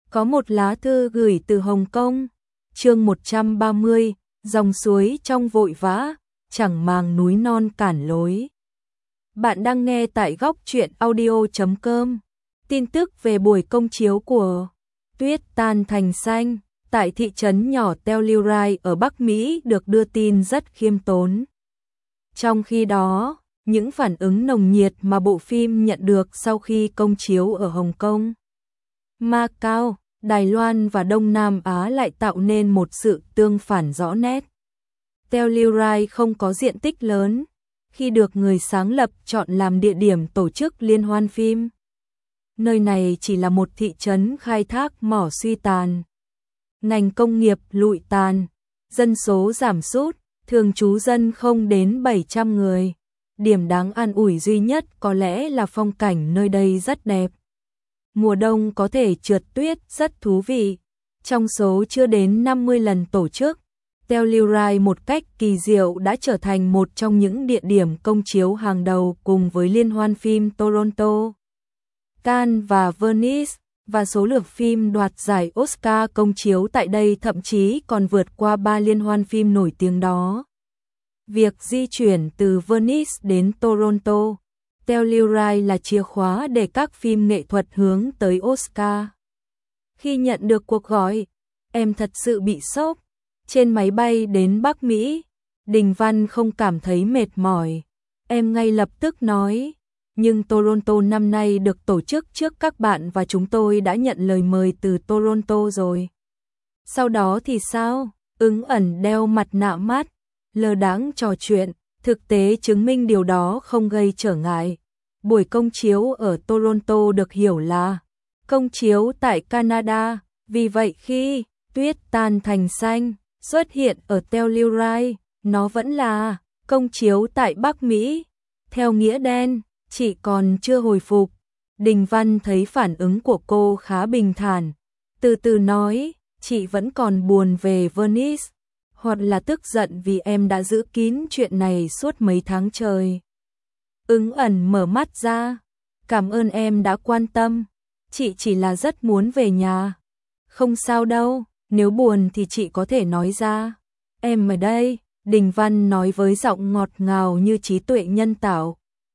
Có một lá thư gửi từ Hồng Kông, chương 130, dòng suối trong vội vã, chẳng màng núi non cản lối. Bạn đang nghe tại góc truyện audio.com. Tin tức về buổi công chiếu của Tuyết Tan Thành Xanh tại thị trấn nhỏ Telluride ở Bắc Mỹ được đưa tin rất khiêm tốn. Trong khi đó, những phản ứng nồng nhiệt mà bộ phim nhận được sau khi công chiếu ở Hồng Kông, Macau, Đài Loan và Đông Nam Á lại tạo nên một sự tương phản rõ nét. Telluride không có diện tích lớn, khi được người sáng lập chọn làm địa điểm tổ chức liên hoan phim. Nơi này chỉ là một thị trấn khai thác mỏ suy tàn. Ngành công nghiệp lụi tàn, dân số giảm sút, thường trú dân không đến 700 người. Điểm đáng an ủi duy nhất có lẽ là phong cảnh nơi đây rất đẹp. Mùa đông có thể trượt tuyết rất thú vị. Trong số chưa đến 50 lần tổ chức, Telluride một cách kỳ diệu đã trở thành một trong những địa điểm công chiếu hàng đầu cùng với liên hoan phim Toronto, Cannes và Venice, và số lượt phim đoạt giải Oscar công chiếu tại đây thậm chí còn vượt qua 3 liên hoan phim nổi tiếng đó. Việc di chuyển từ Venice đến Toronto, Telluride là chìa khóa để các phim nghệ thuật hướng tới Oscar. Khi nhận được cuộc gọi, em thật sự bị sốc. Trên máy bay đến Bắc Mỹ, Đình Văn không cảm thấy mệt mỏi. Em ngay lập tức nói, nhưng Toronto năm nay được tổ chức trước các bạn và chúng tôi đã nhận lời mời từ Toronto rồi. Sau đó thì sao? Ứng ẩn đeo mặt nạ mát, lơ đãng trò chuyện, thực tế chứng minh điều đó không gây trở ngại. Buổi công chiếu ở Toronto được hiểu là công chiếu tại Canada, vì vậy khi Tuyết Tan Thành Xanh xuất hiện ở Telluride, nó vẫn là công chiếu tại Bắc Mỹ. Theo nghĩa đen, chị còn chưa hồi phục. Đình Văn thấy phản ứng của cô khá bình thản, từ từ nói, chị vẫn còn buồn về Venice, hoặc là tức giận vì em đã giữ kín chuyện này suốt mấy tháng trời. Ứng ẩn mở mắt ra, cảm ơn em đã quan tâm, chị chỉ là rất muốn về nhà. Không sao đâu, nếu buồn thì chị có thể nói ra. Em ở đây, Đình Văn nói với giọng ngọt ngào như trí tuệ nhân tạo.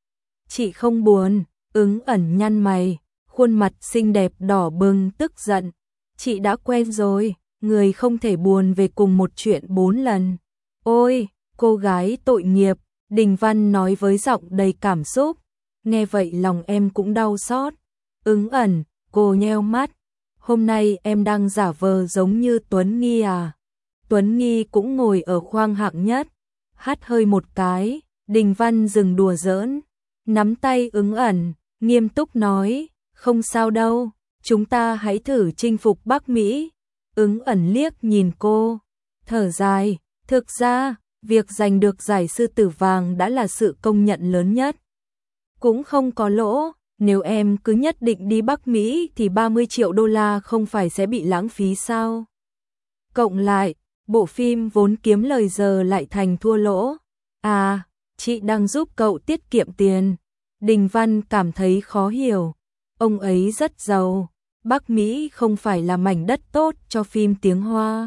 Chị không buồn, ứng ẩn nhăn mày, khuôn mặt xinh đẹp đỏ bừng tức giận. Chị đã quen rồi, người không thể buồn về cùng một chuyện 4 lần. Ôi, cô gái tội nghiệp, Đình Văn nói với giọng đầy cảm xúc. Nghe vậy lòng em cũng đau xót. Ứng ẩn, cô nheo mắt. Hôm nay em đang giả vờ giống như Tuấn Nghi à? Tuấn Nghi cũng ngồi ở khoang hạng nhất. Hắt hơi một cái, Đình Văn dừng đùa giỡn, nắm tay ứng ẩn, nghiêm túc nói, không sao đâu, chúng ta hãy thử chinh phục Bắc Mỹ. Ứng ẩn liếc nhìn cô, thở dài, thực ra, việc giành được giải sư tử vàng đã là sự công nhận lớn nhất. Cũng không có lỗ, nếu em cứ nhất định đi Bắc Mỹ thì 30 triệu đô la không phải sẽ bị lãng phí sao? Cộng lại, bộ phim vốn kiếm lời giờ lại thành thua lỗ. À, chị đang giúp cậu tiết kiệm tiền. Đình Văn cảm thấy khó hiểu. Ông ấy rất giàu. Bắc Mỹ không phải là mảnh đất tốt cho phim tiếng Hoa.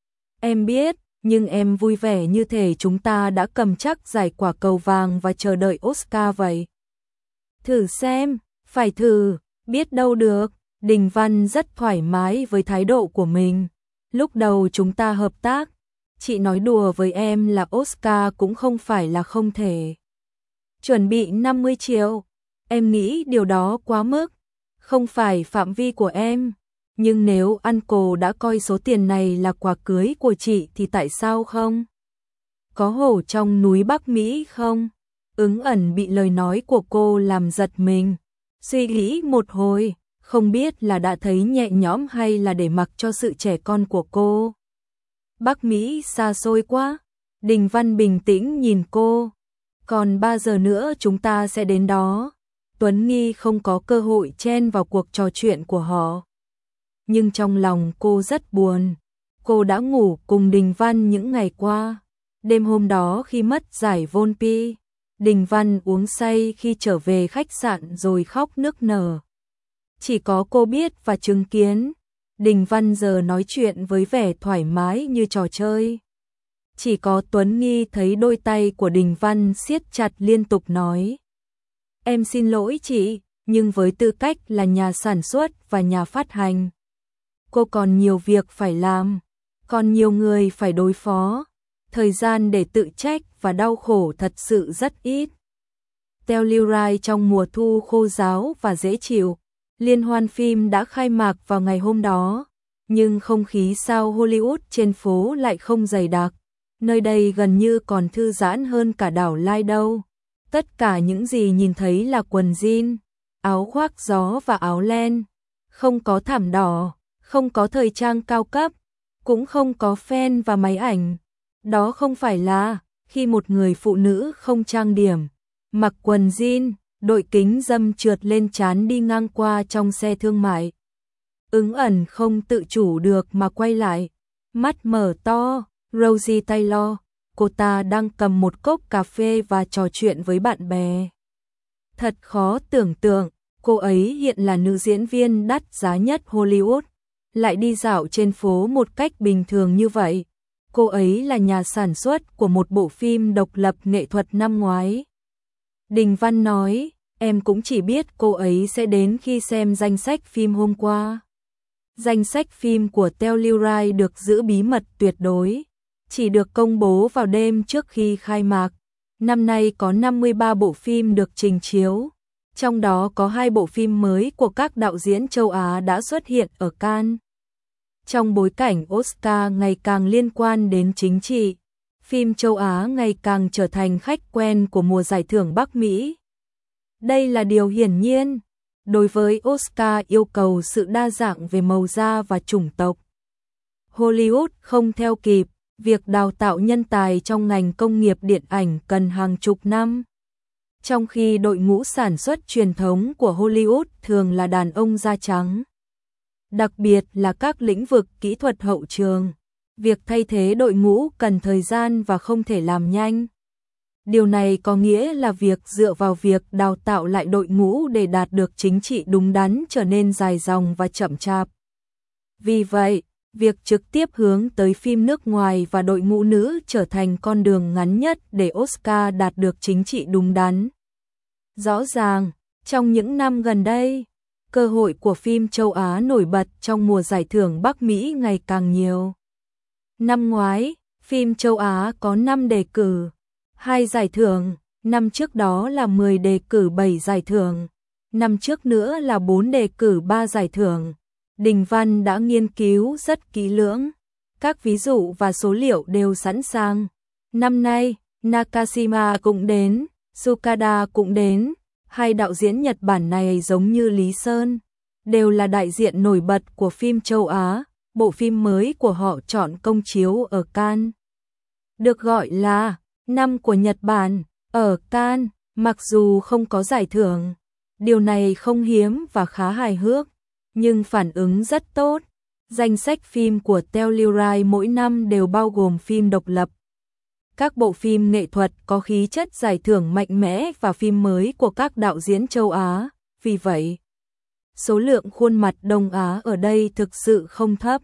Em biết, nhưng em vui vẻ như thể chúng ta đã cầm chắc giải quả cầu vàng và chờ đợi Oscar vậy. Thử xem, phải thử, biết đâu được. Đình Văn rất thoải mái với thái độ của mình. Lúc đầu chúng ta hợp tác, chị nói đùa với em là Oscar cũng không phải là không thể. Chuẩn bị 50 triệu, em nghĩ điều đó quá mức, không phải phạm vi của em. Nhưng nếu Uncle đã coi số tiền này là quà cưới của chị thì tại sao không? Có hổ trong núi Bắc Mỹ không? Ứng ẩn bị lời nói của cô làm giật mình. Suy nghĩ một hồi, không biết là đã thấy nhẹ nhõm hay là để mặc cho sự trẻ con của cô. Bắc Mỹ xa xôi quá. Đình Văn bình tĩnh nhìn cô. Còn 3 giờ nữa chúng ta sẽ đến đó. Tuấn Nghi không có cơ hội chen vào cuộc trò chuyện của họ. Nhưng trong lòng cô rất buồn. Cô đã ngủ cùng Đình Văn những ngày qua. Đêm hôm đó khi mất giải Volpi, Đình Văn uống say khi trở về khách sạn rồi khóc nức nở. Chỉ có cô biết và chứng kiến. Đình Văn giờ nói chuyện với vẻ thoải mái như trò chơi. Chỉ có Tuấn Nghi thấy đôi tay của Đình Văn siết chặt liên tục nói. Em xin lỗi chị, nhưng với tư cách là nhà sản xuất và nhà phát hành, cô còn nhiều việc phải làm, còn nhiều người phải đối phó, thời gian để tự trách và đau khổ thật sự rất ít. Telluride trong mùa thu khô ráo và dễ chịu, liên hoan phim đã khai mạc vào ngày hôm đó, nhưng không khí sao Hollywood trên phố lại không dày đặc, nơi đây gần như còn thư giãn hơn cả đảo Lido. Tất cả những gì nhìn thấy là quần jean, áo khoác gió và áo len, không có thảm đỏ, không có thời trang cao cấp, cũng không có fan và máy ảnh. Đó không phải là khi một người phụ nữ không trang điểm, mặc quần jean, đội kính râm trượt lên trán đi ngang qua trong xe thương mại. Ứng ẩn không tự chủ được mà quay lại, mắt mở to. Rosie Taylor, cô ta đang cầm một cốc cà phê và trò chuyện với bạn bè. Thật khó tưởng tượng, cô ấy hiện là nữ diễn viên đắt giá nhất Hollywood, lại đi dạo trên phố một cách bình thường như vậy. Cô ấy là nhà sản xuất của một bộ phim độc lập nghệ thuật năm ngoái. Đình Văn nói, em cũng chỉ biết cô ấy sẽ đến khi xem danh sách phim hôm qua. Danh sách phim của Telluride được giữ bí mật tuyệt đối, chỉ được công bố vào đêm trước khi khai mạc. Năm nay có 53 bộ phim được trình chiếu, trong đó có 2 bộ phim mới của các đạo diễn châu Á đã xuất hiện ở Cannes. Trong bối cảnh Oscar ngày càng liên quan đến chính trị, phim châu Á ngày càng trở thành khách quen của mùa giải thưởng Bắc Mỹ. Đây là điều hiển nhiên. Đối với Oscar yêu cầu sự đa dạng về màu da và chủng tộc, Hollywood không theo kịp, việc đào tạo nhân tài trong ngành công nghiệp điện ảnh cần hàng chục năm. Trong khi đội ngũ sản xuất truyền thống của Hollywood thường là đàn ông da trắng. Đặc biệt là các lĩnh vực kỹ thuật hậu trường, việc thay thế đội ngũ cần thời gian và không thể làm nhanh. Điều này có nghĩa là việc dựa vào việc đào tạo lại đội ngũ để đạt được chính trị đúng đắn trở nên dài dòng và chậm chạp. Vì vậy, việc trực tiếp hướng tới phim nước ngoài và đội ngũ nữ trở thành con đường ngắn nhất để Oscar đạt được chính trị đúng đắn. Rõ ràng, trong những năm gần đây, cơ hội của phim châu Á nổi bật trong mùa giải thưởng Bắc Mỹ ngày càng nhiều. Năm ngoái, phim châu Á có 5 đề cử, 2 giải thưởng, năm trước đó là 10 đề cử 7 giải thưởng, năm trước nữa là 4 đề cử 3 giải thưởng. Đình Văn đã nghiên cứu rất kỹ lưỡng, các ví dụ và số liệu đều sẵn sàng. Năm nay, Nakashima cũng đến, Sukada cũng đến, 2 đạo diễn Nhật Bản này giống như Lý Sơn, đều là đại diện nổi bật của phim châu Á, bộ phim mới của họ chọn công chiếu ở Cannes. Được gọi là năm của Nhật Bản, ở Cannes, mặc dù không có giải thưởng, điều này không hiếm và khá hài hước, nhưng phản ứng rất tốt. Danh sách phim của Telluride mỗi năm đều bao gồm phim độc lập, các bộ phim nghệ thuật có khí chất giải thưởng mạnh mẽ và phim mới của các đạo diễn châu Á, vì vậy, số lượng khuôn mặt Đông Á ở đây thực sự không thấp.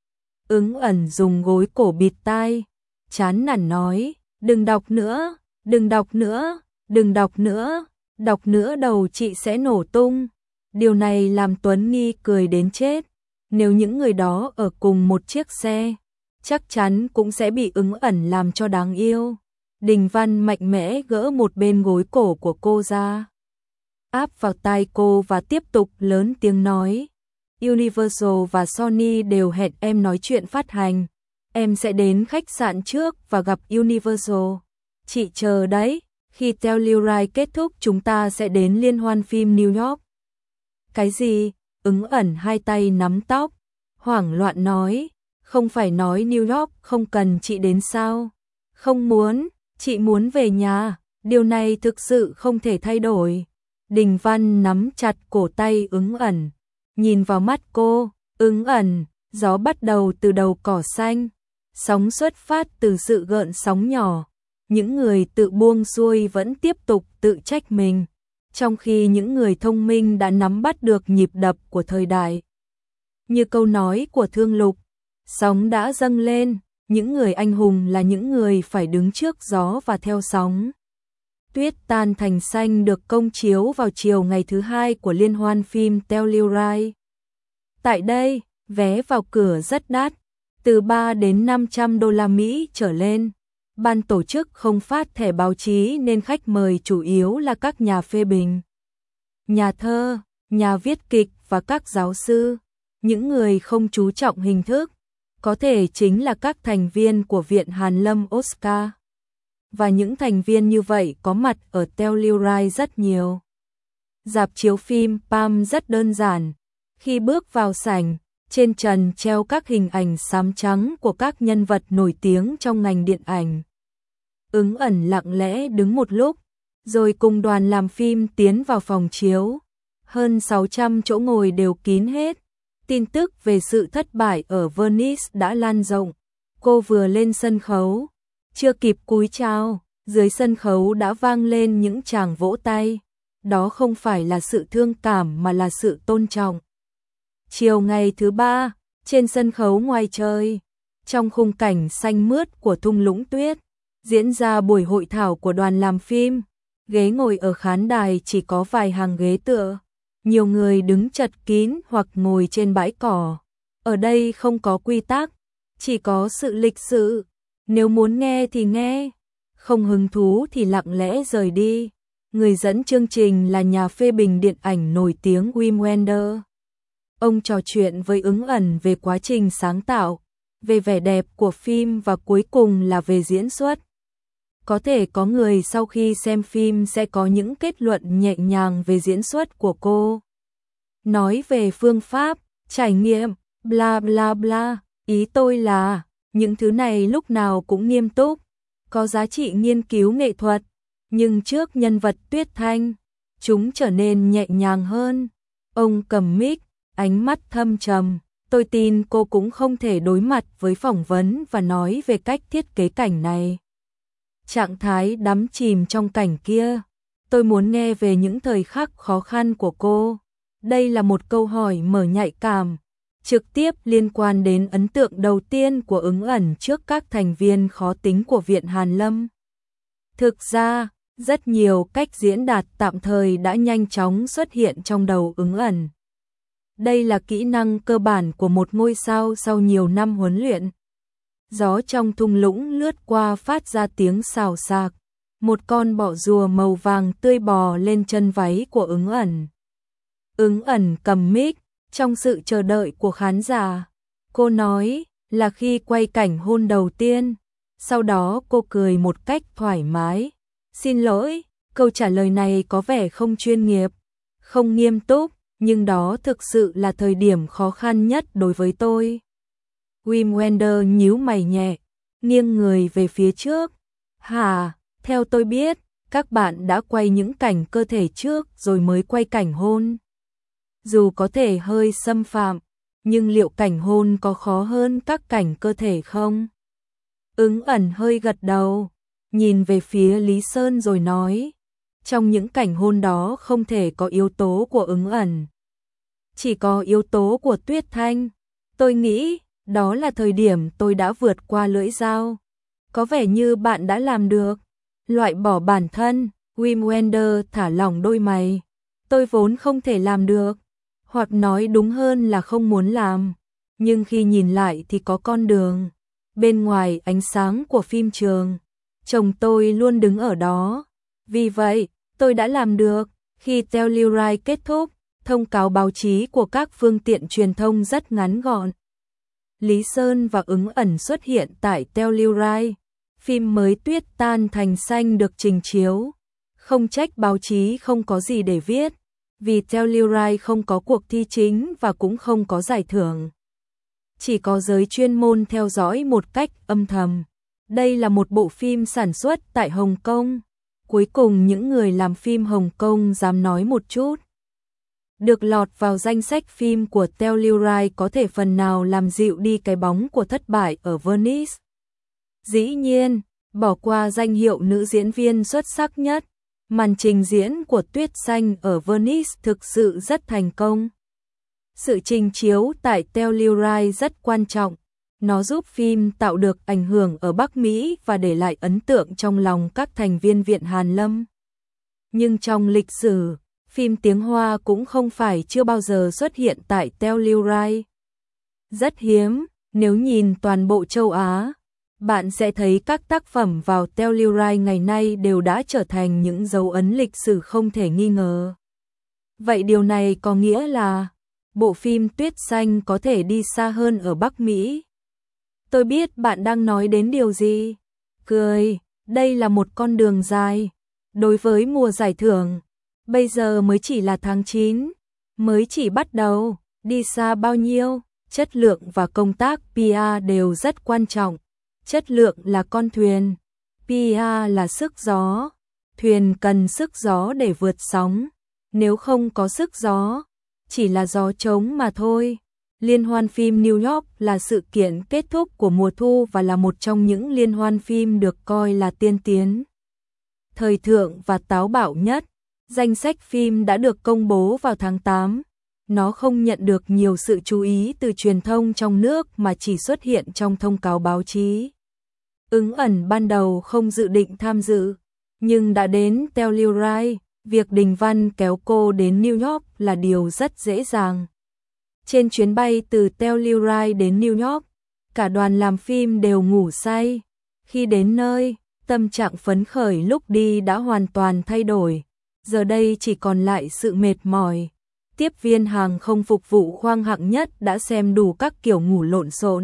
Ứng ẩn dùng gối cổ bịt tai, chán nản nói, đừng đọc nữa, đừng đọc nữa, đừng đọc nữa, đọc nữa đầu chị sẽ nổ tung. Điều này làm Tuấn Nghi cười đến chết, nếu những người đó ở cùng một chiếc xe, chắc chắn cũng sẽ bị Ứng ẩn làm cho đáng yêu. Đình Văn mạnh mẽ gỡ một bên gối cổ của cô ra, áp vào tai cô và tiếp tục lớn tiếng nói, Universal và Sony đều hẹn em nói chuyện phát hành, em sẽ đến khách sạn trước và gặp Universal. Chị chờ đấy, khi Telluride kết thúc chúng ta sẽ đến liên hoan phim New York. Cái gì? Ứng ẩn hai tay nắm tóc, hoảng loạn nói, không phải nói New York không cần chị đến sao? Không muốn, chị muốn về nhà, điều này thực sự không thể thay đổi. Đình Văn nắm chặt cổ tay Ứng ẩn, nhìn vào mắt cô, Ứng ẩn, gió bắt đầu từ đầu cỏ xanh, sóng xuất phát từ sự gợn sóng nhỏ, những người tự buông xuôi vẫn tiếp tục tự trách mình, trong khi những người thông minh đã nắm bắt được nhịp đập của thời đại. Như câu nói của Thương Lục, sóng đã dâng lên, những người anh hùng là những người phải đứng trước gió và theo sóng. Tuyết tan thành xanh được công chiếu vào chiều ngày thứ 2 của liên hoan phim Telluride. Tại đây, vé vào cửa rất đắt, từ 3 đến 500 đô la Mỹ trở lên. Ban tổ chức không phát thẻ báo chí nên khách mời chủ yếu là các nhà phê bình, nhà thơ, nhà viết kịch và các giáo sư. Những người không chú trọng hình thức, có thể chính là các thành viên của Viện Hàn Lâm Oscar. Và những thành viên như vậy có mặt ở Telluride rất nhiều. Rạp chiếu phim Palm rất đơn giản. Khi bước vào sảnh, trên trần treo các hình ảnh xám trắng của các nhân vật nổi tiếng trong ngành điện ảnh. Ứng ẩn lặng lẽ đứng một lúc, rồi cùng đoàn làm phim tiến vào phòng chiếu. Hơn 600 chỗ ngồi đều kín hết. Tin tức về sự thất bại ở Venice đã lan rộng. Cô vừa lên sân khấu, chưa kịp cúi chào, dưới sân khấu đã vang lên những tràng vỗ tay. Đó không phải là sự thương cảm mà là sự tôn trọng. Chiều ngày thứ 3, trên sân khấu ngoài trời, trong khung cảnh xanh mướt của thung lũng tuyết, diễn ra buổi hội thảo của đoàn làm phim. Ghế ngồi ở khán đài chỉ có vài hàng ghế tựa. Nhiều người đứng chật kín hoặc ngồi trên bãi cỏ. Ở đây không có quy tắc, chỉ có sự lịch sự. Nếu muốn nghe thì nghe, không hứng thú thì lặng lẽ rời đi. Người dẫn chương trình là nhà phê bình điện ảnh nổi tiếng Wim Wenders. Ông trò chuyện với Ứng Ẩn về quá trình sáng tạo, về vẻ đẹp của phim và cuối cùng là về diễn xuất. Có thể có người sau khi xem phim sẽ có những kết luận nhẹ nhàng về diễn xuất của cô. Nói về phương pháp, trải nghiệm, bla bla bla, ý tôi là những thứ này lúc nào cũng nghiêm túc, có giá trị nghiên cứu nghệ thuật, nhưng trước nhân vật Tuyết Thanh, chúng trở nên nhẹ nhàng hơn. Ông cầm mic, ánh mắt thâm trầm, tôi tin cô cũng không thể đối mặt với phỏng vấn và nói về cách thiết kế cảnh này. Trạng thái đắm chìm trong cảnh kia, tôi muốn nghe về những thời khắc khó khăn của cô. Đây là một câu hỏi mở nhạy cảm, trực tiếp liên quan đến ấn tượng đầu tiên của Ứng Ẩn trước các thành viên khó tính của Viện Hàn Lâm. Thực ra, rất nhiều cách diễn đạt tạm thời đã nhanh chóng xuất hiện trong đầu Ứng Ẩn. Đây là kỹ năng cơ bản của một ngôi sao sau nhiều năm huấn luyện. Gió trong thung lũng lướt qua phát ra tiếng xào xạc. Một con bọ rùa màu vàng tươi bò lên chân váy của Ứng Ẩn. Ứng Ẩn cầm mic, trong sự chờ đợi của khán giả. Cô nói là khi quay cảnh hôn đầu tiên. Sau đó cô cười một cách thoải mái. Xin lỗi, câu trả lời này có vẻ không chuyên nghiệp, không nghiêm túc, nhưng đó thực sự là thời điểm khó khăn nhất đối với tôi. Wim Wenders nhíu mày nhẹ, nghiêng người về phía trước. Hả, theo tôi biết, các bạn đã quay những cảnh cơ thể trước rồi mới quay cảnh hôn. Dù có thể hơi xâm phạm, nhưng liệu cảnh hôn có khó hơn các cảnh cơ thể không? Ứng Ẩn hơi gật đầu, nhìn về phía Lý Sơn rồi nói, trong những cảnh hôn đó không thể có yếu tố của Ứng Ẩn. Chỉ có yếu tố của Tuyết Thanh. Tôi nghĩ, đó là thời điểm tôi đã vượt qua lưỡi dao. Có vẻ như bạn đã làm được. Loại bỏ bản thân, Wim Wenders thả lỏng đôi mày. Tôi vốn không thể làm được, hoặc nói đúng hơn là không muốn làm. Nhưng khi nhìn lại thì có con đường. Bên ngoài ánh sáng của phim trường, chồng tôi luôn đứng ở đó. Vì vậy, tôi đã làm được. Khi Telluride kết thúc, thông cáo báo chí của các phương tiện truyền thông rất ngắn gọn. Lý Sơn và Ứng Ẩn xuất hiện tại Telluride. Phim mới Tuyết tan thành xanh được trình chiếu. Không trách báo chí không có gì để viết, vì Telluride không có cuộc thi chính và cũng không có giải thưởng. Chỉ có giới chuyên môn theo dõi một cách âm thầm. Đây là một bộ phim sản xuất tại Hồng Kông. Cuối cùng những người làm phim Hồng Kông dám nói một chút. Được lọt vào danh sách phim của Telluride có thể phần nào làm dịu đi cái bóng của thất bại ở Venice. Dĩ nhiên, bỏ qua danh hiệu nữ diễn viên xuất sắc nhất, màn trình diễn của Tuyết Xanh ở Venice thực sự rất thành công. Sự trình chiếu tại Telluride rất quan trọng. Nó giúp phim tạo được ảnh hưởng ở Bắc Mỹ và để lại ấn tượng trong lòng các thành viên Viện Hàn Lâm. Nhưng trong lịch sử, phim tiếng Hoa cũng không phải chưa bao giờ xuất hiện tại Telluride. Rất hiếm, nếu nhìn toàn bộ châu Á, bạn sẽ thấy các tác phẩm vào Telluride ngày nay đều đã trở thành những dấu ấn lịch sử không thể nghi ngờ. Vậy điều này có nghĩa là bộ phim Tuyết Xanh có thể đi xa hơn ở Bắc Mỹ. Tôi biết bạn đang nói đến điều gì. Cười, đây là một con đường dài. Đối với mùa giải thưởng, bây giờ mới chỉ là tháng 9, mới chỉ bắt đầu, đi xa bao nhiêu, chất lượng và công tác PR đều rất quan trọng. Chất lượng là con thuyền, PR là sức gió. Thuyền cần sức gió để vượt sóng, nếu không có sức gió, chỉ là gió trống mà thôi. Liên hoan phim New York là sự kiện kết thúc của mùa thu và là một trong những liên hoan phim được coi là tiên tiến, thời thượng và táo bạo nhất. Danh sách phim đã được công bố vào tháng 8. Nó không nhận được nhiều sự chú ý từ truyền thông trong nước mà chỉ xuất hiện trong thông cáo báo chí. Ứng ẩn ban đầu không dự định tham dự, nhưng đã đến Telluride, việc Đình Văn kéo cô đến New York là điều rất dễ dàng. Trên chuyến bay từ Telluride đến New York, cả đoàn làm phim đều ngủ say. Khi đến nơi, tâm trạng phấn khởi lúc đi đã hoàn toàn thay đổi. Giờ đây chỉ còn lại sự mệt mỏi. Tiếp viên hàng không phục vụ khoang hạng nhất đã xem đủ các kiểu ngủ lộn xộn.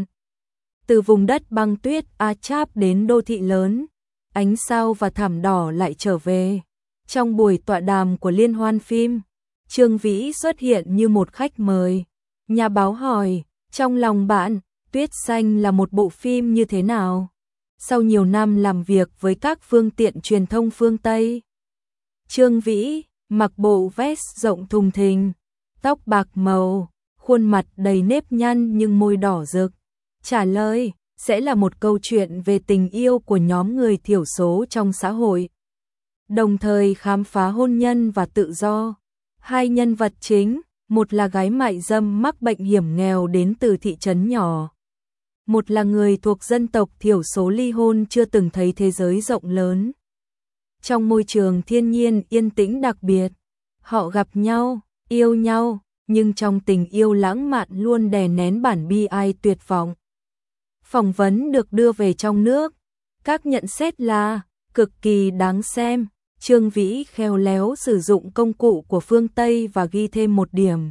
Từ vùng đất băng tuyết Achap đến đô thị lớn, ánh sao và thảm đỏ lại trở về. Trong buổi tọa đàm của liên hoan phim, Trương Vĩ xuất hiện như một khách mời. Nhà báo hỏi, trong lòng bạn, Tuyết Xanh là một bộ phim như thế nào? Sau nhiều năm làm việc với các phương tiện truyền thông phương Tây, Trương Vĩ mặc bộ vest rộng thùng thình, tóc bạc màu, khuôn mặt đầy nếp nhăn nhưng môi đỏ rực. Trả lời, sẽ là một câu chuyện về tình yêu của nhóm người thiểu số trong xã hội, đồng thời khám phá hôn nhân và tự do. Hai nhân vật chính, một là gái mại dâm mắc bệnh hiểm nghèo đến từ thị trấn nhỏ, một là người thuộc dân tộc thiểu số ly hôn chưa từng thấy thế giới rộng lớn. Trong môi trường thiên nhiên yên tĩnh đặc biệt, họ gặp nhau, yêu nhau, nhưng trong tình yêu lãng mạn luôn đè nén bản bi ai tuyệt vọng. Phỏng vấn được đưa về trong nước, các nhận xét là cực kỳ đáng xem. Trương Vĩ khéo léo sử dụng công cụ của phương Tây và ghi thêm một điểm.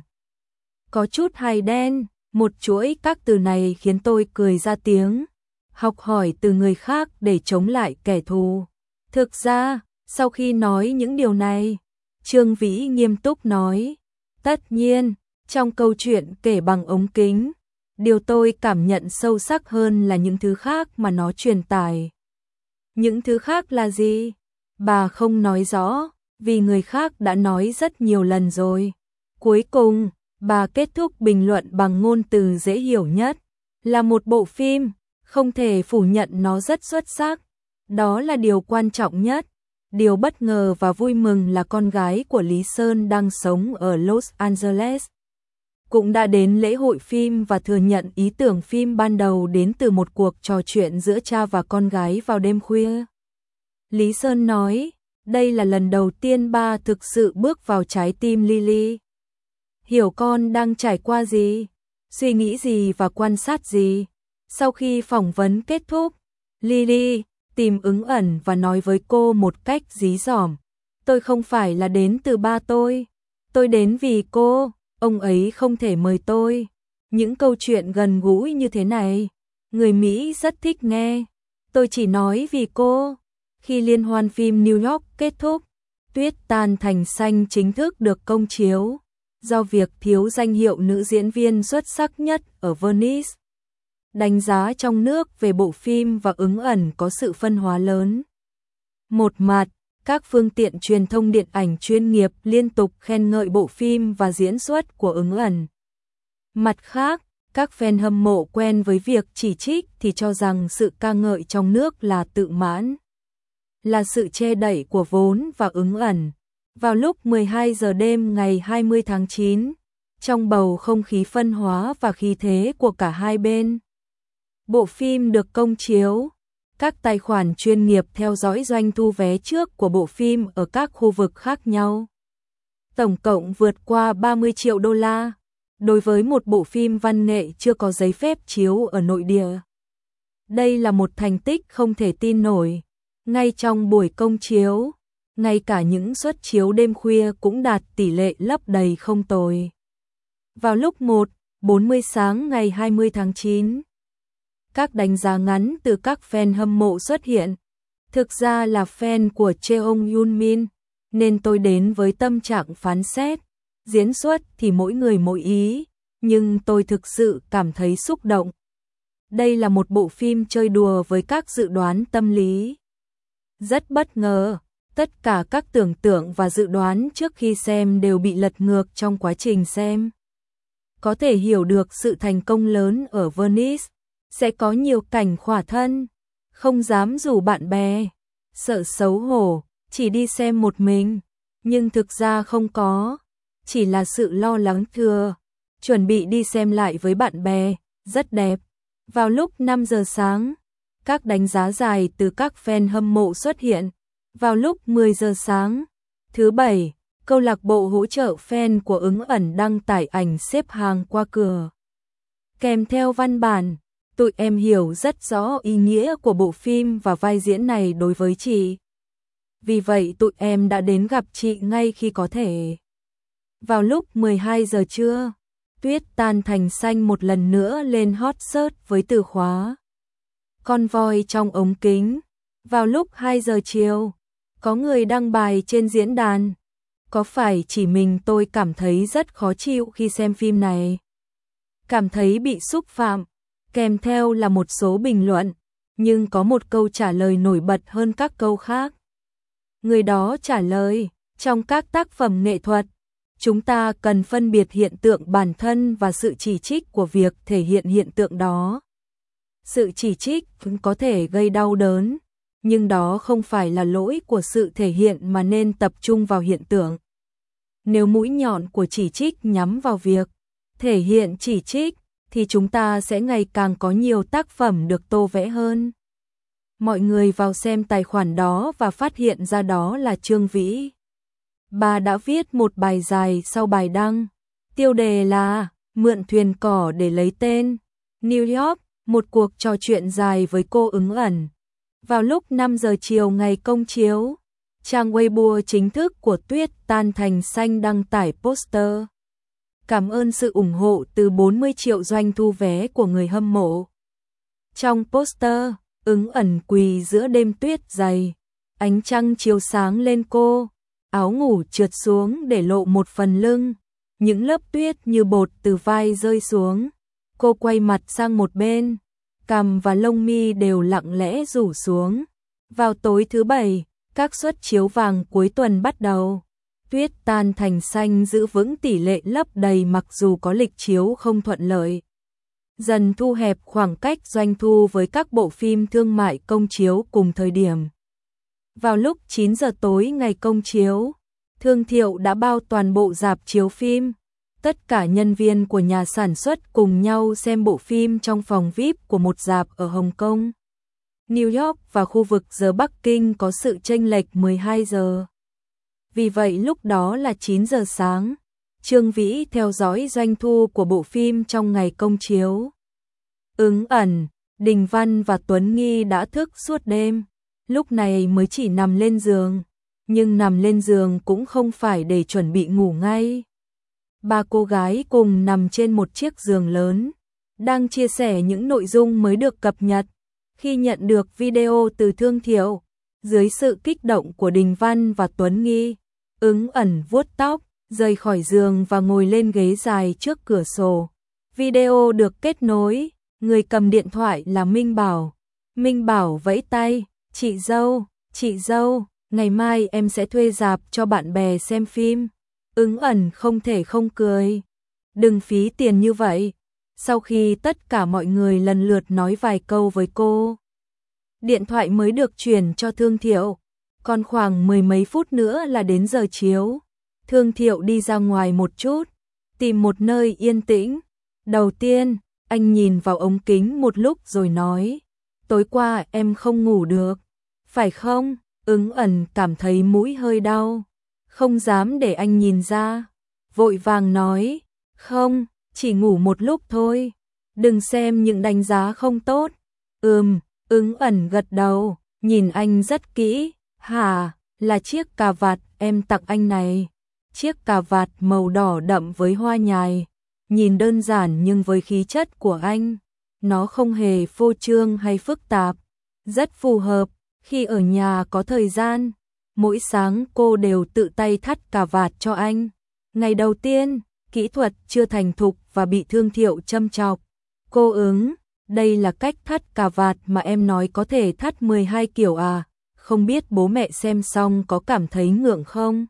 Có chút hài đen, một chuỗi các từ này khiến tôi cười ra tiếng. Học hỏi từ người khác để chống lại kẻ thù. Thực ra, sau khi nói những điều này, Trương Vĩ nghiêm túc nói, tất nhiên, trong câu chuyện kể bằng ống kính, điều tôi cảm nhận sâu sắc hơn là những thứ khác mà nó truyền tải. Những thứ khác là gì? Bà không nói rõ, vì người khác đã nói rất nhiều lần rồi. Cuối cùng, bà kết thúc bình luận bằng ngôn từ dễ hiểu nhất. Là một bộ phim, không thể phủ nhận nó rất xuất sắc. Đó là điều quan trọng nhất. Điều bất ngờ và vui mừng là con gái của Lý Sơn đang sống ở Los Angeles cũng đã đến lễ hội phim và thừa nhận ý tưởng phim ban đầu đến từ một cuộc trò chuyện giữa cha và con gái vào đêm khuya. Lý Sơn nói, đây là lần đầu tiên ba thực sự bước vào trái tim Lily. Hiểu con đang trải qua gì, suy nghĩ gì và quan sát gì. Sau khi phỏng vấn kết thúc, Lily tìm Ứng Ẩn và nói với cô một cách dí dỏm, tôi không phải là đến từ ba tôi đến vì cô, ông ấy không thể mời tôi. Những câu chuyện gần gũi như thế này, người Mỹ rất thích nghe. Tôi chỉ nói vì cô. Khi liên hoan phim New York kết thúc, Tuyết Tan Thành Xanh chính thức được công chiếu, do việc thiếu danh hiệu nữ diễn viên xuất sắc nhất ở Venice. Đánh giá trong nước về bộ phim và Ứng Ẩn có sự phân hóa lớn. Một mặt, các phương tiện truyền thông điện ảnh chuyên nghiệp liên tục khen ngợi bộ phim và diễn xuất của Ứng Ẩn. Mặt khác, các fan hâm mộ quen với việc chỉ trích thì cho rằng sự ca ngợi trong nước là tự mãn, là sự che đậy của vốn và Ứng Ẩn. Vào lúc 12 giờ đêm ngày 20 tháng 9, trong bầu không khí phân hóa và khí thế của cả hai bên. Bộ phim được công chiếu, các tài khoản chuyên nghiệp theo dõi doanh thu vé trước của bộ phim ở các khu vực khác nhau. Tổng cộng vượt qua 30 triệu đô la, đối với một bộ phim văn nghệ chưa có giấy phép chiếu ở nội địa. Đây là một thành tích không thể tin nổi. Ngay trong buổi công chiếu, ngay cả những suất chiếu đêm khuya cũng đạt tỷ lệ lấp đầy không tồi. Vào lúc 1:40 sáng ngày 20 tháng 9, các đánh giá ngắn từ các fan hâm mộ xuất hiện. Thực ra là fan của Cheong Yun Min, nên tôi đến với tâm trạng phán xét. Diễn xuất thì mỗi người mỗi ý, nhưng tôi thực sự cảm thấy xúc động. Đây là một bộ phim chơi đùa với các dự đoán tâm lý. Rất bất ngờ, tất cả các tưởng tượng và dự đoán trước khi xem đều bị lật ngược trong quá trình xem. Có thể hiểu được sự thành công lớn ở Venice, sẽ có nhiều cảnh khỏa thân, không dám rủ bạn bè, sợ xấu hổ, chỉ đi xem một mình, nhưng thực ra không có, chỉ là sự lo lắng thừa, chuẩn bị đi xem lại với bạn bè, rất đẹp. Vào lúc 5 giờ sáng, các đánh giá dài từ các fan hâm mộ xuất hiện. Vào lúc 10 giờ sáng, thứ Bảy, câu lạc bộ hỗ trợ fan của Ứng Ẩn đăng tải ảnh xếp hàng qua cửa. Kèm theo văn bản, tụi em hiểu rất rõ ý nghĩa của bộ phim và vai diễn này đối với chị. Vì vậy tụi em đã đến gặp chị ngay khi có thể. Vào lúc 12 giờ trưa, Tuyết Tan Thành Xanh một lần nữa lên hot search với từ khóa con voi trong ống kính. Vào lúc 2 giờ chiều, có người đăng bài trên diễn đàn. Có phải chỉ mình tôi cảm thấy rất khó chịu khi xem phim này? Cảm thấy bị xúc phạm, kèm theo là một số bình luận, nhưng có một câu trả lời nổi bật hơn các câu khác. Người đó trả lời, trong các tác phẩm nghệ thuật, chúng ta cần phân biệt hiện tượng bản thân và sự chỉ trích của việc thể hiện hiện tượng đó. Sự chỉ trích có thể gây đau đớn, nhưng đó không phải là lỗi của sự thể hiện mà nên tập trung vào hiện tượng. Nếu mũi nhọn của chỉ trích nhắm vào việc thể hiện chỉ trích, thì chúng ta sẽ ngày càng có nhiều tác phẩm được tô vẽ hơn. Mọi người vào xem tài khoản đó và phát hiện ra đó là Trương Vĩ. Bà đã viết một bài dài sau bài đăng. Tiêu đề là Mượn thuyền cỏ để lấy tên. New York, một cuộc trò chuyện dài với cô Ứng Ẩn. Vào lúc 5 giờ chiều ngày công chiếu, trang Weibo chính thức của Tuyết Tan Thành Xanh đăng tải poster. Cảm ơn sự ủng hộ từ 40 triệu doanh thu vé của người hâm mộ. Trong poster, Ứng Ẩn quỳ giữa đêm tuyết dày. Ánh trăng chiếu sáng lên cô. Áo ngủ trượt xuống để lộ một phần lưng. Những lớp tuyết như bột từ vai rơi xuống. Cô quay mặt sang một bên. Cằm và lông mi đều lặng lẽ rủ xuống. Vào tối thứ Bảy, các suất chiếu vàng cuối tuần bắt đầu. Tuyết Tan Thành Xanh giữ vững tỷ lệ lấp đầy mặc dù có lịch chiếu không thuận lợi. Dần thu hẹp khoảng cách doanh thu với các bộ phim thương mại công chiếu cùng thời điểm. Vào lúc 9 giờ tối ngày công chiếu, thương hiệu đã bao toàn bộ rạp chiếu phim. Tất cả nhân viên của nhà sản xuất cùng nhau xem bộ phim trong phòng VIP của một rạp ở Hồng Kông. New York và khu vực giờ Bắc Kinh có sự chênh lệch 12 giờ. Vì vậy lúc đó là 9 giờ sáng, Trương Vĩ theo dõi doanh thu của bộ phim trong ngày công chiếu. Ứng Ẩn, Đình Văn và Tuấn Nghi đã thức suốt đêm, lúc này mới chỉ nằm lên giường, nhưng nằm lên giường cũng không phải để chuẩn bị ngủ ngay. Ba cô gái cùng nằm trên một chiếc giường lớn, đang chia sẻ những nội dung mới được cập nhật. Khi nhận được video từ thương hiệu, dưới sự kích động của Đình Văn và Tuấn Nghi, Ứng Ẩn vuốt tóc, rời khỏi giường và ngồi lên ghế dài trước cửa sổ. Video được kết nối, người cầm điện thoại là Minh Bảo. Minh Bảo vẫy tay, chị dâu, ngày mai em sẽ thuê rạp cho bạn bè xem phim. Ứng Ẩn không thể không cười. Đừng phí tiền như vậy. Sau khi tất cả mọi người lần lượt nói vài câu với cô, điện thoại mới được chuyển cho thương hiệu. Còn khoảng 10 mấy phút nữa là đến giờ chiếu. Thương hiệu đi ra ngoài một chút, tìm một nơi yên tĩnh. Đầu tiên, anh nhìn vào ống kính một lúc rồi nói, tối qua em không ngủ được, phải không? Ứng ẩn cảm thấy mũi hơi đau, không dám để anh nhìn ra, vội vàng nói, không, chỉ ngủ một lúc thôi, đừng xem những đánh giá không tốt. Ứng ẩn gật đầu, nhìn anh rất kỹ, hả, là chiếc cà vạt em tặng anh này, chiếc cà vạt màu đỏ đậm với hoa nhài, nhìn đơn giản nhưng với khí chất của anh, nó không hề phô trương hay phức tạp, rất phù hợp. Khi ở nhà có thời gian, mỗi sáng cô đều tự tay thắt cà vạt cho anh. Ngày đầu tiên, kỹ thuật chưa thành thục và bị Thương Thiệu châm chọc. Cô ứng, đây là cách thắt cà vạt mà em nói có thể thắt 12 kiểu à, không biết bố mẹ xem xong có cảm thấy ngượng không?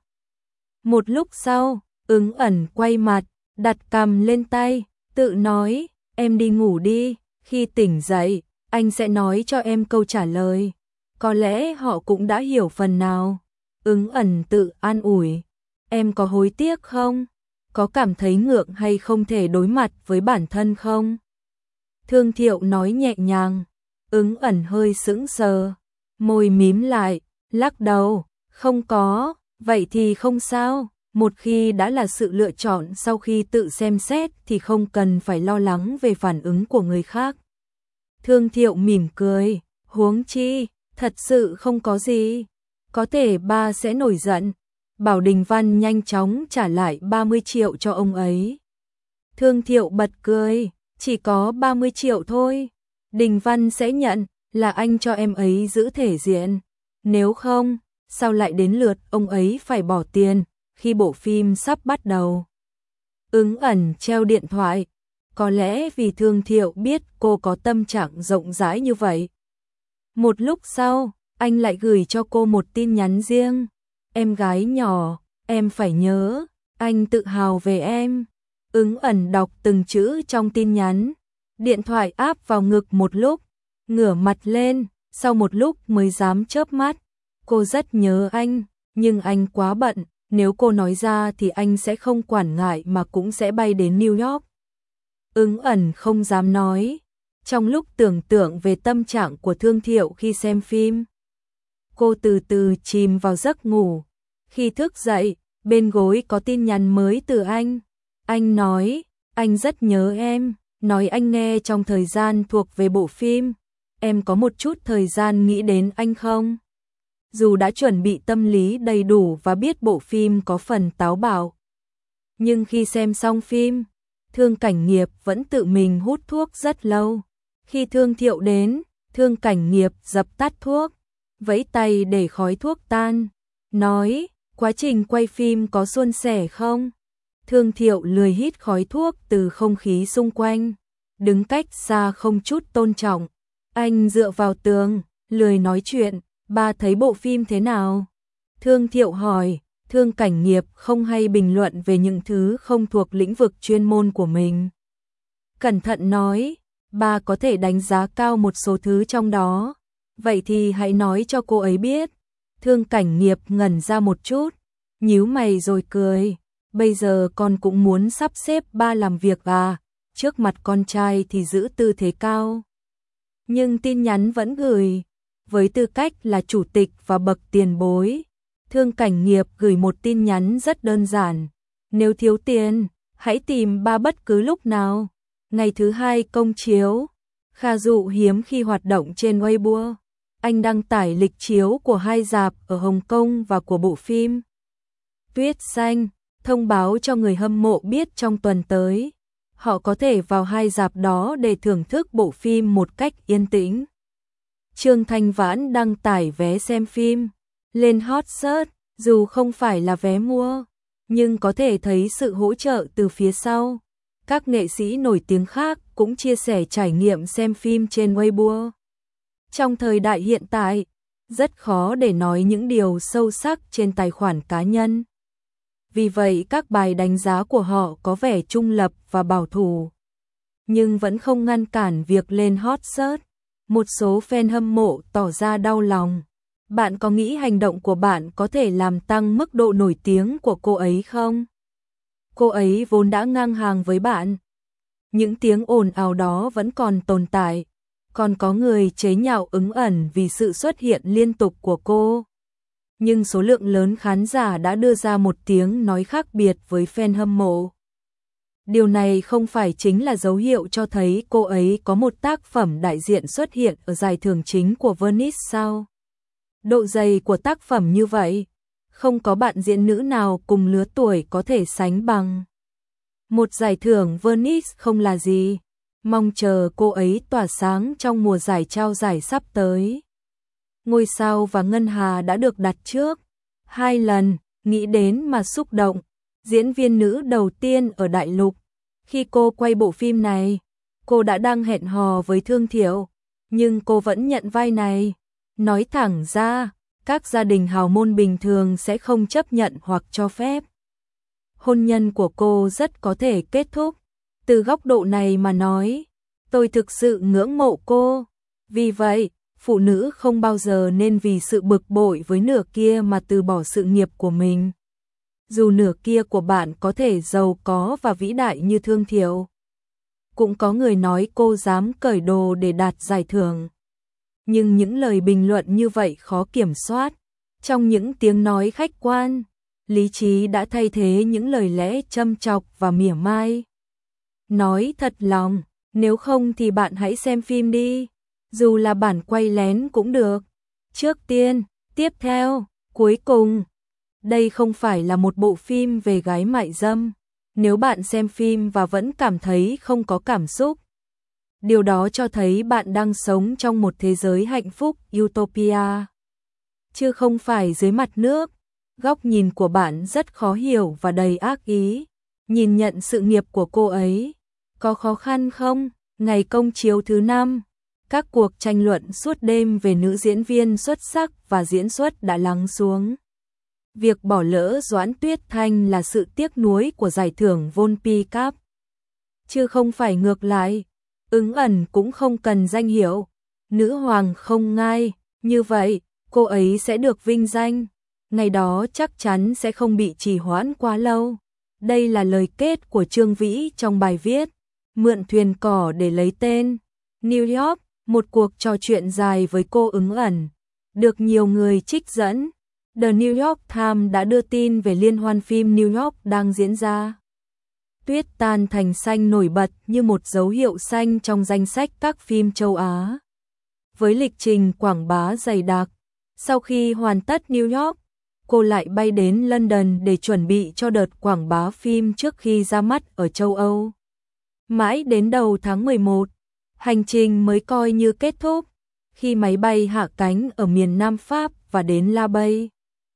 Một lúc sau, ứng ẩn quay mặt, đặt cằm lên tay, tự nói, em đi ngủ đi, khi tỉnh dậy, anh sẽ nói cho em câu trả lời. Có lẽ họ cũng đã hiểu phần nào. Ứng ẩn tự an ủi. Em có hối tiếc không? Có cảm thấy ngượng hay không thể đối mặt với bản thân không? Thương Thiệu nói nhẹ nhàng. Ứng ẩn hơi sững sờ, môi mím lại, lắc đầu. Không có, vậy thì không sao. Một khi đã là sự lựa chọn sau khi tự xem xét thì không cần phải lo lắng về phản ứng của người khác. Thương Thiệu mỉm cười. Huống chi, thật sự không có gì. Có thể ba sẽ nổi giận. Bảo Đình Văn nhanh chóng trả lại 30 triệu cho ông ấy. Thương Thiệu bật cười. Chỉ có 30 triệu thôi. Đình Văn sẽ nhận là anh cho em ấy giữ thể diện. Nếu không, sao lại đến lượt ông ấy phải bỏ tiền khi bộ phim sắp bắt đầu? Ứng ẩn treo điện thoại. Có lẽ vì Thương Thiệu biết cô có tâm trạng rộng rãi như vậy. Một lúc sau, anh lại gửi cho cô một tin nhắn riêng. Em gái nhỏ, em phải nhớ, anh tự hào về em. Ứng ẩn đọc từng chữ trong tin nhắn. Điện thoại áp vào ngực một lúc, ngửa mặt lên, sau một lúc mới dám chớp mắt. Cô rất nhớ anh, nhưng anh quá bận, nếu cô nói ra thì anh sẽ không quản ngại mà cũng sẽ bay đến New York. Ứng ẩn không dám nói. Trong lúc tưởng tượng về tâm trạng của Thương Thiệu khi xem phim, cô từ từ chìm vào giấc ngủ. Khi thức dậy, bên gối có tin nhắn mới từ anh. Anh nói, anh rất nhớ em, nói anh nghe trong thời gian thuộc về bộ phim. Em có một chút thời gian nghĩ đến anh không? Dù đã chuẩn bị tâm lý đầy đủ và biết bộ phim có phần táo bạo, nhưng khi xem xong phim, Thương Cảnh Nghiệp vẫn tự mình hút thuốc rất lâu. Khi Thương Thiệu đến, Thương Cảnh Nghiệp dập tắt thuốc, vẫy tay để khói thuốc tan, nói, quá trình quay phim có suôn sẻ không? Thương Thiệu lười hít khói thuốc từ không khí xung quanh, đứng cách xa không chút tôn trọng. Anh dựa vào tường, lười nói chuyện. Ba thấy bộ phim thế nào? Thương Thiệu hỏi. Thương Cảnh Nghiệp không hay bình luận về những thứ không thuộc lĩnh vực chuyên môn của mình. Cẩn thận nói, ba có thể đánh giá cao một số thứ trong đó. Vậy thì hãy nói cho cô ấy biết. Thương Cảnh Nghiệp ngẩn ra một chút, nhíu mày rồi cười. Bây giờ con cũng muốn sắp xếp ba làm việc à? Trước mặt con trai thì giữ tư thế cao. Nhưng tin nhắn vẫn gửi. Với tư cách là chủ tịch và bậc tiền bối, Thương Cảnh Nghiệp gửi một tin nhắn rất đơn giản. Nếu thiếu tiền, hãy tìm ba bất cứ lúc nào. Ngày thứ hai công chiếu, Kha Dụ hiếm khi hoạt động trên Weibo. Anh đăng tải lịch chiếu của 2 rạp ở Hồng Kông và của bộ phim Tuyết Xanh, thông báo cho người hâm mộ biết trong tuần tới, họ có thể vào 2 rạp đó để thưởng thức bộ phim một cách yên tĩnh. Trương Thanh Vãn đăng tải vé xem phim lên hot search, dù không phải là vé mua, nhưng có thể thấy sự hỗ trợ từ phía sau. Các nghệ sĩ nổi tiếng khác cũng chia sẻ trải nghiệm xem phim trên Weibo. Trong thời đại hiện tại, rất khó để nói những điều sâu sắc trên tài khoản cá nhân. Vì vậy các bài đánh giá của họ có vẻ trung lập và bảo thủ, nhưng vẫn không ngăn cản việc lên hot search. Một số fan hâm mộ tỏ ra đau lòng. Bạn có nghĩ hành động của bạn có thể làm tăng mức độ nổi tiếng của cô ấy không? cô ấy vốn đã ngang hàng với bạn. Những tiếng ồn ào đó vẫn còn tồn tại, còn có người chế nhạo Ứng Ẩn vì sự xuất hiện liên tục của cô. Nhưng số lượng lớn khán giả đã đưa ra một tiếng nói khác biệt với fan hâm mộ. Điều này không phải chính là dấu hiệu cho thấy cô ấy có một tác phẩm đại diện xuất hiện ở giải thưởng chính của Venice sao? Độ dày của tác phẩm như vậy, không có bạn diễn nữ nào cùng lứa tuổi có thể sánh bằng. Một giải thưởng Venice không là gì, mong chờ cô ấy tỏa sáng trong mùa giải trao giải sắp tới. Ngôi sao và Ngân Hà đã được đặt trước 2 lần, nghĩ đến mà xúc động. Diễn viên nữ đầu tiên ở đại lục. Khi cô quay bộ phim này, cô đã đang hẹn hò với Thương Thiệu, nhưng cô vẫn nhận vai này. Nói thẳng ra, các gia đình hào môn bình thường sẽ không chấp nhận hoặc cho phép. Hôn nhân của cô rất có thể kết thúc. Từ góc độ này mà nói, tôi thực sự ngưỡng mộ cô. Vì vậy, phụ nữ không bao giờ nên vì sự bực bội với nửa kia mà từ bỏ sự nghiệp của mình. Dù nửa kia của bạn có thể giàu có và vĩ đại như Thương Thiệu. Cũng có người nói cô dám cởi đồ để đạt giải thưởng. Nhưng những lời bình luận như vậy khó kiểm soát. Trong những tiếng nói khách quan, lý trí đã thay thế những lời lẽ châm chọc và mỉa mai. Nói thật lòng, nếu không thì bạn hãy xem phim đi. Dù là bản quay lén cũng được. Trước tiên, tiếp theo, cuối cùng. Đây không phải là một bộ phim về gái mại dâm. Nếu bạn xem phim và vẫn cảm thấy không có cảm xúc, điều đó cho thấy bạn đang sống trong một thế giới hạnh phúc utopia, chứ không phải dưới mặt nước. Góc nhìn của bạn rất khó hiểu và đầy ác ý. Nhìn nhận sự nghiệp của cô ấy, có khó khăn không? Ngày công chiếu thứ 5, các cuộc tranh luận suốt đêm về nữ diễn viên xuất sắc và diễn xuất đã lắng xuống. Việc bỏ lỡ Doãn Tuyết Thanh là sự tiếc nuối của giải thưởng Volpi Cup, chứ không phải ngược lại. Ứng Ẩn cũng không cần danh hiệu nữ hoàng không ngai, như vậy cô ấy sẽ được vinh danh. Ngày đó chắc chắn sẽ không bị trì hoãn quá lâu. Đây là lời kết của Trương Vĩ trong bài viết Mượn thuyền cỏ để lấy tên. New York, một cuộc trò chuyện dài với cô Ứng Ẩn, được nhiều người trích dẫn. The New York Times đã đưa tin về liên hoan phim New York đang diễn ra. Tuyết tan thành xanh nổi bật như một dấu hiệu xanh trong danh sách các phim châu Á. Với lịch trình quảng bá dày đặc, sau khi hoàn tất New York, cô lại bay đến London để chuẩn bị cho đợt quảng bá phim trước khi ra mắt ở châu Âu. Mãi đến đầu tháng 11, hành trình mới coi như kết thúc, khi máy bay hạ cánh ở miền Nam Pháp và đến La Bay.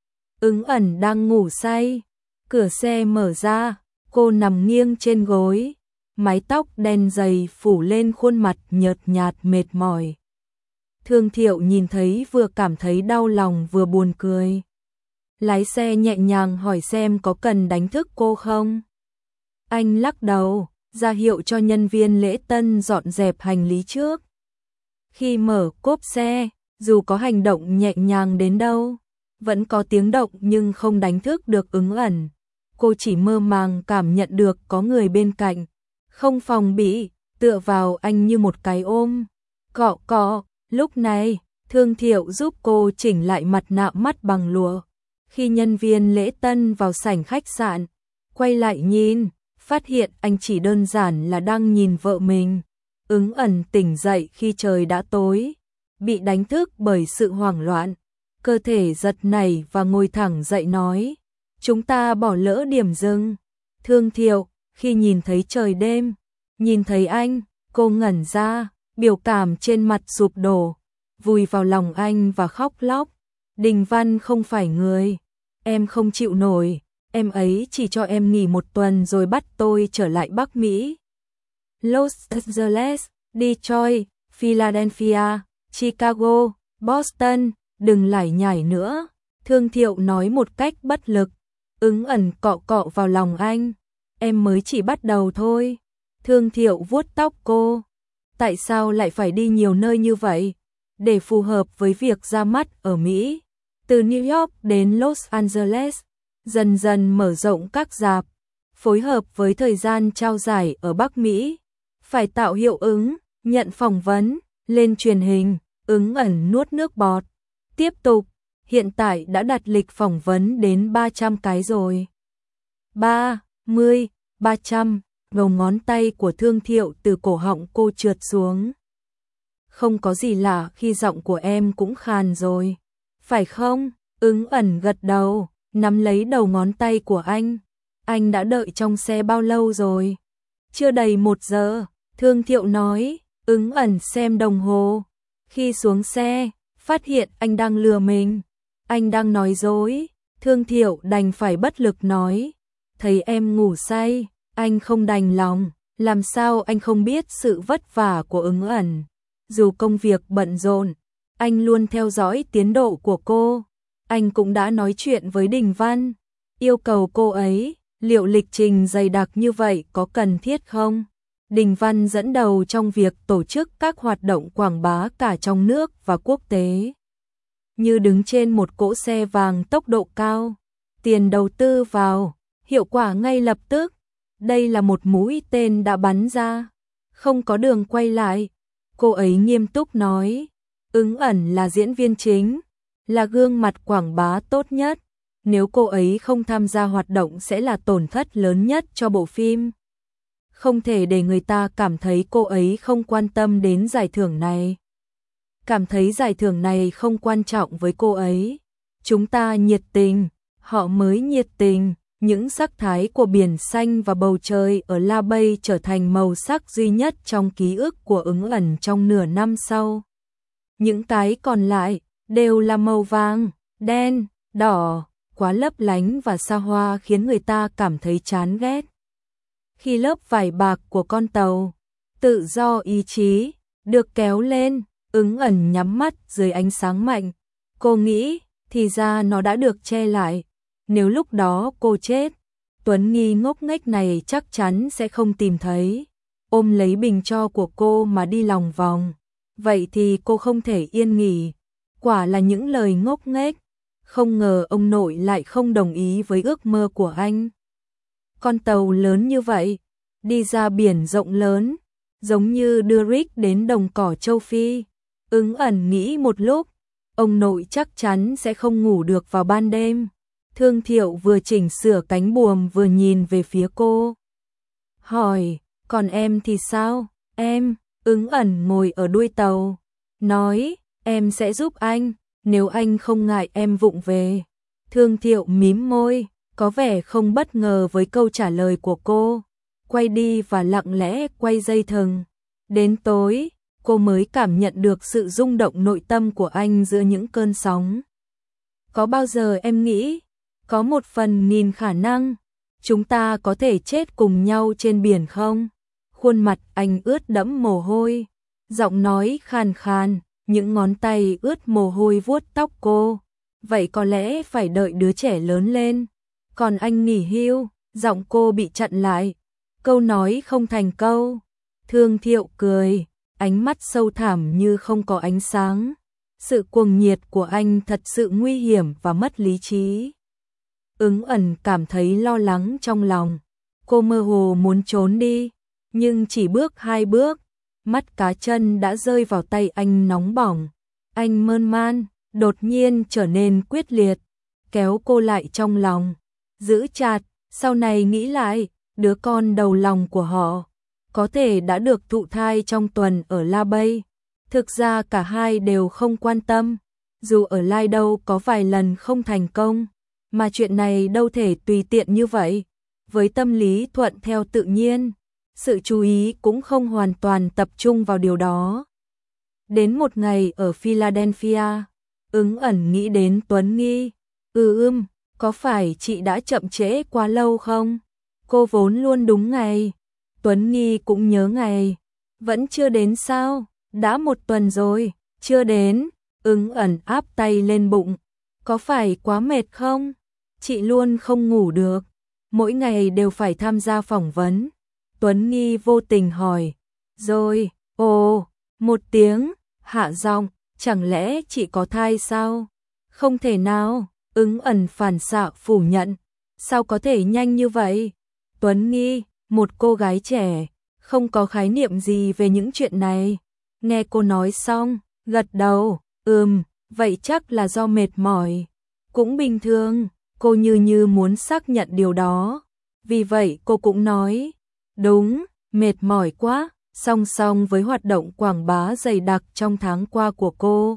Ứng Ẩn đang ngủ say, cửa xe mở ra, cô nằm nghiêng trên gối, mái tóc đen dày phủ lên khuôn mặt nhợt nhạt mệt mỏi. Thương Thiệu nhìn thấy vừa cảm thấy đau lòng vừa buồn cười. Lái xe nhẹ nhàng hỏi xem có cần đánh thức cô không. Anh lắc đầu, ra hiệu cho nhân viên lễ tân dọn dẹp hành lý trước. Khi mở cốp xe, dù có hành động nhẹ nhàng đến đâu, vẫn có tiếng động nhưng không đánh thức được Ứng Ẩn. Cô chỉ mơ màng cảm nhận được có người bên cạnh, không phòng bị, tựa vào anh như một cái ôm. Cọ cọ, lúc này, Thương Thiệu giúp cô chỉnh lại mặt nạ mắt bằng lụa. Khi nhân viên lễ tân vào sảnh khách sạn, quay lại nhìn, phát hiện anh chỉ đơn giản là đang nhìn vợ mình. Ứng Ẩn tỉnh dậy khi trời đã tối, bị đánh thức bởi sự hoảng loạn. Cơ thể giật nảy và ngồi thẳng dậy nói, chúng ta bỏ lỡ điểm dừng. Thương Thiệu, khi nhìn thấy trời đêm, nhìn thấy anh, cô ngẩn ra, biểu cảm trên mặt sụp đổ, vùi vào lòng anh và khóc lóc. Đình Văn không phải người, em không chịu nổi, em ấy chỉ cho em nghỉ 1 tuần rồi bắt tôi trở lại Bắc Mỹ. Los Angeles, Detroit, Philadelphia, Chicago, Boston, đừng lải nhải nữa. Thương Thiệu nói một cách bất lực. Ứng Ẩn cọ cọ vào lòng anh, em mới chỉ bắt đầu thôi. Thương Thiệu vuốt tóc cô, tại sao lại phải đi nhiều nơi như vậy, để phù hợp với việc ra mắt ở Mỹ. Từ New York đến Los Angeles, dần dần mở rộng các rạp, phối hợp với thời gian trao giải ở Bắc Mỹ, phải tạo hiệu ứng, nhận phỏng vấn, lên truyền hình, Ứng Ẩn nuốt nước bọt. Tiếp tục, hiện tại đã đặt lịch phỏng vấn đến 300 cái rồi. 30, 300, đầu ngón tay của Thương Thiệu từ cổ họng cô trượt xuống. Không có gì lạ khi giọng của em cũng khàn rồi. Phải không? Ứng Ẩn gật đầu, nắm lấy đầu ngón tay của anh. Anh đã đợi trong xe bao lâu rồi? Chưa đầy 1 giờ, Thương Thiệu nói. Ứng Ẩn xem đồng hồ. Khi xuống xe, phát hiện anh đang lừa mình. Anh đang nói dối. Thương Thiệu đành phải bất lực nói. Thấy em ngủ say, anh không đành lòng. Làm sao anh không biết sự vất vả của Ứng Ẩn? Dù công việc bận rộn, anh luôn theo dõi tiến độ của cô. Anh cũng đã nói chuyện với Đình Văn, yêu cầu cô ấy, liệu lịch trình dày đặc như vậy có cần thiết không? Đình Văn dẫn đầu trong việc tổ chức các hoạt động quảng bá cả trong nước và quốc tế. Như đứng trên một cỗ xe vàng tốc độ cao, tiền đầu tư vào, hiệu quả ngay lập tức. Đây là một mũi tên đã bắn ra, không có đường quay lại. Cô ấy nghiêm túc nói, Ứng Ẩn là diễn viên chính, là gương mặt quảng bá tốt nhất. Nếu cô ấy không tham gia hoạt động sẽ là tổn thất lớn nhất cho bộ phim. Không thể để người ta cảm thấy cô ấy không quan tâm đến giải thưởng này. Cảm thấy giải thưởng này không quan trọng với cô ấy. Chúng ta nhiệt tình, họ mới nhiệt tình. Những sắc thái của biển xanh và bầu trời ở La Bay trở thành màu sắc duy nhất trong ký ức của Ứng Ẩn trong nửa năm sau. Những cái còn lại đều là màu vàng, đen, đỏ, quá lấp lánh và xa hoa khiến người ta cảm thấy chán ghét. Khi lớp vải bạc của con tàu, tự do ý chí, được kéo lên, Ứng Ẩn nhắm mắt dưới ánh sáng mạnh. Cô nghĩ, thì ra nó đã được che lại. Nếu lúc đó cô chết, Tuấn Nghi ngốc nghếch này chắc chắn sẽ không tìm thấy. Ôm lấy bình tro của cô mà đi lòng vòng. Vậy thì cô không thể yên nghỉ. Quả là những lời ngốc nghếch. Không ngờ ông nội lại không đồng ý với ước mơ của anh. Con tàu lớn như vậy, đi ra biển rộng lớn, giống như đưa Rick đến đồng cỏ châu Phi. Ứng Ẩn nghĩ một lúc, ông nội chắc chắn sẽ không ngủ được vào ban đêm. Thương Thiệu vừa chỉnh sửa cánh buồm vừa nhìn về phía cô. Hỏi, còn em thì sao? Em, Ứng Ẩn ngồi ở đuôi tàu. Nói, em sẽ giúp anh, nếu anh không ngại em vụng về. Thương Thiệu mím môi, có vẻ không bất ngờ với câu trả lời của cô. Quay đi và lặng lẽ quay dây thừng. Đến tối, cô mới cảm nhận được sự rung động nội tâm của anh giữa những cơn sóng. Có bao giờ em nghĩ, có một phần nghìn khả năng, chúng ta có thể chết cùng nhau trên biển không? Khuôn mặt anh ướt đẫm mồ hôi, giọng nói khàn khàn, những ngón tay ướt mồ hôi vuốt tóc cô. Vậy có lẽ phải đợi đứa trẻ lớn lên. Còn anh nghỉ hưu, giọng cô bị chặn lại. Câu nói không thành câu. Thương Thiệu cười, ánh mắt sâu thẳm như không có ánh sáng. Sự cuồng nhiệt của anh thật sự nguy hiểm và mất lý trí. Ứng Ẩn cảm thấy lo lắng trong lòng. Cô mơ hồ muốn trốn đi, nhưng chỉ bước 2 bước, mắt cá chân đã rơi vào tay anh nóng bỏng. Anh mơn man, đột nhiên trở nên quyết liệt, kéo cô lại trong lòng, giữ chặt. Sau này nghĩ lại, đứa con đầu lòng của họ có thể đã được thụ thai trong tuần ở La Bay. Thực ra cả hai đều không quan tâm, dù ở Lai đâu có vài lần không thành công, mà chuyện này đâu thể tùy tiện như vậy. Với tâm lý thuận theo tự nhiên, sự chú ý cũng không hoàn toàn tập trung vào điều đó. Đến một ngày ở Philadelphia, Ứng Ẩn nghĩ đến Tuấn Nghi. Có phải chị đã chậm trễ quá lâu không? Cô vốn luôn đúng ngày. Tuấn Nghi cũng nhớ ngày. Vẫn chưa đến sao? Đã 1 tuần rồi, chưa đến. Ứng Ẩn áp tay lên bụng. Có phải quá mệt không? Chị luôn không ngủ được. Mỗi ngày đều phải tham gia phỏng vấn. Tuấn Nghi vô tình hỏi. Rồi, 1 tiếng, hạ giọng, chẳng lẽ chị có thai sao? Không thể nào, Ứng Ẩn phản xạ phủ nhận. Sao có thể nhanh như vậy? Tuấn Nghi, một cô gái trẻ, không có khái niệm gì về những chuyện này. Nghe cô nói xong, gật đầu, vậy chắc là do mệt mỏi. Cũng bình thường, cô như muốn xác nhận điều đó. Vì vậy cô cũng nói, đúng, mệt mỏi quá, song song với hoạt động quảng bá dày đặc trong tháng qua của cô.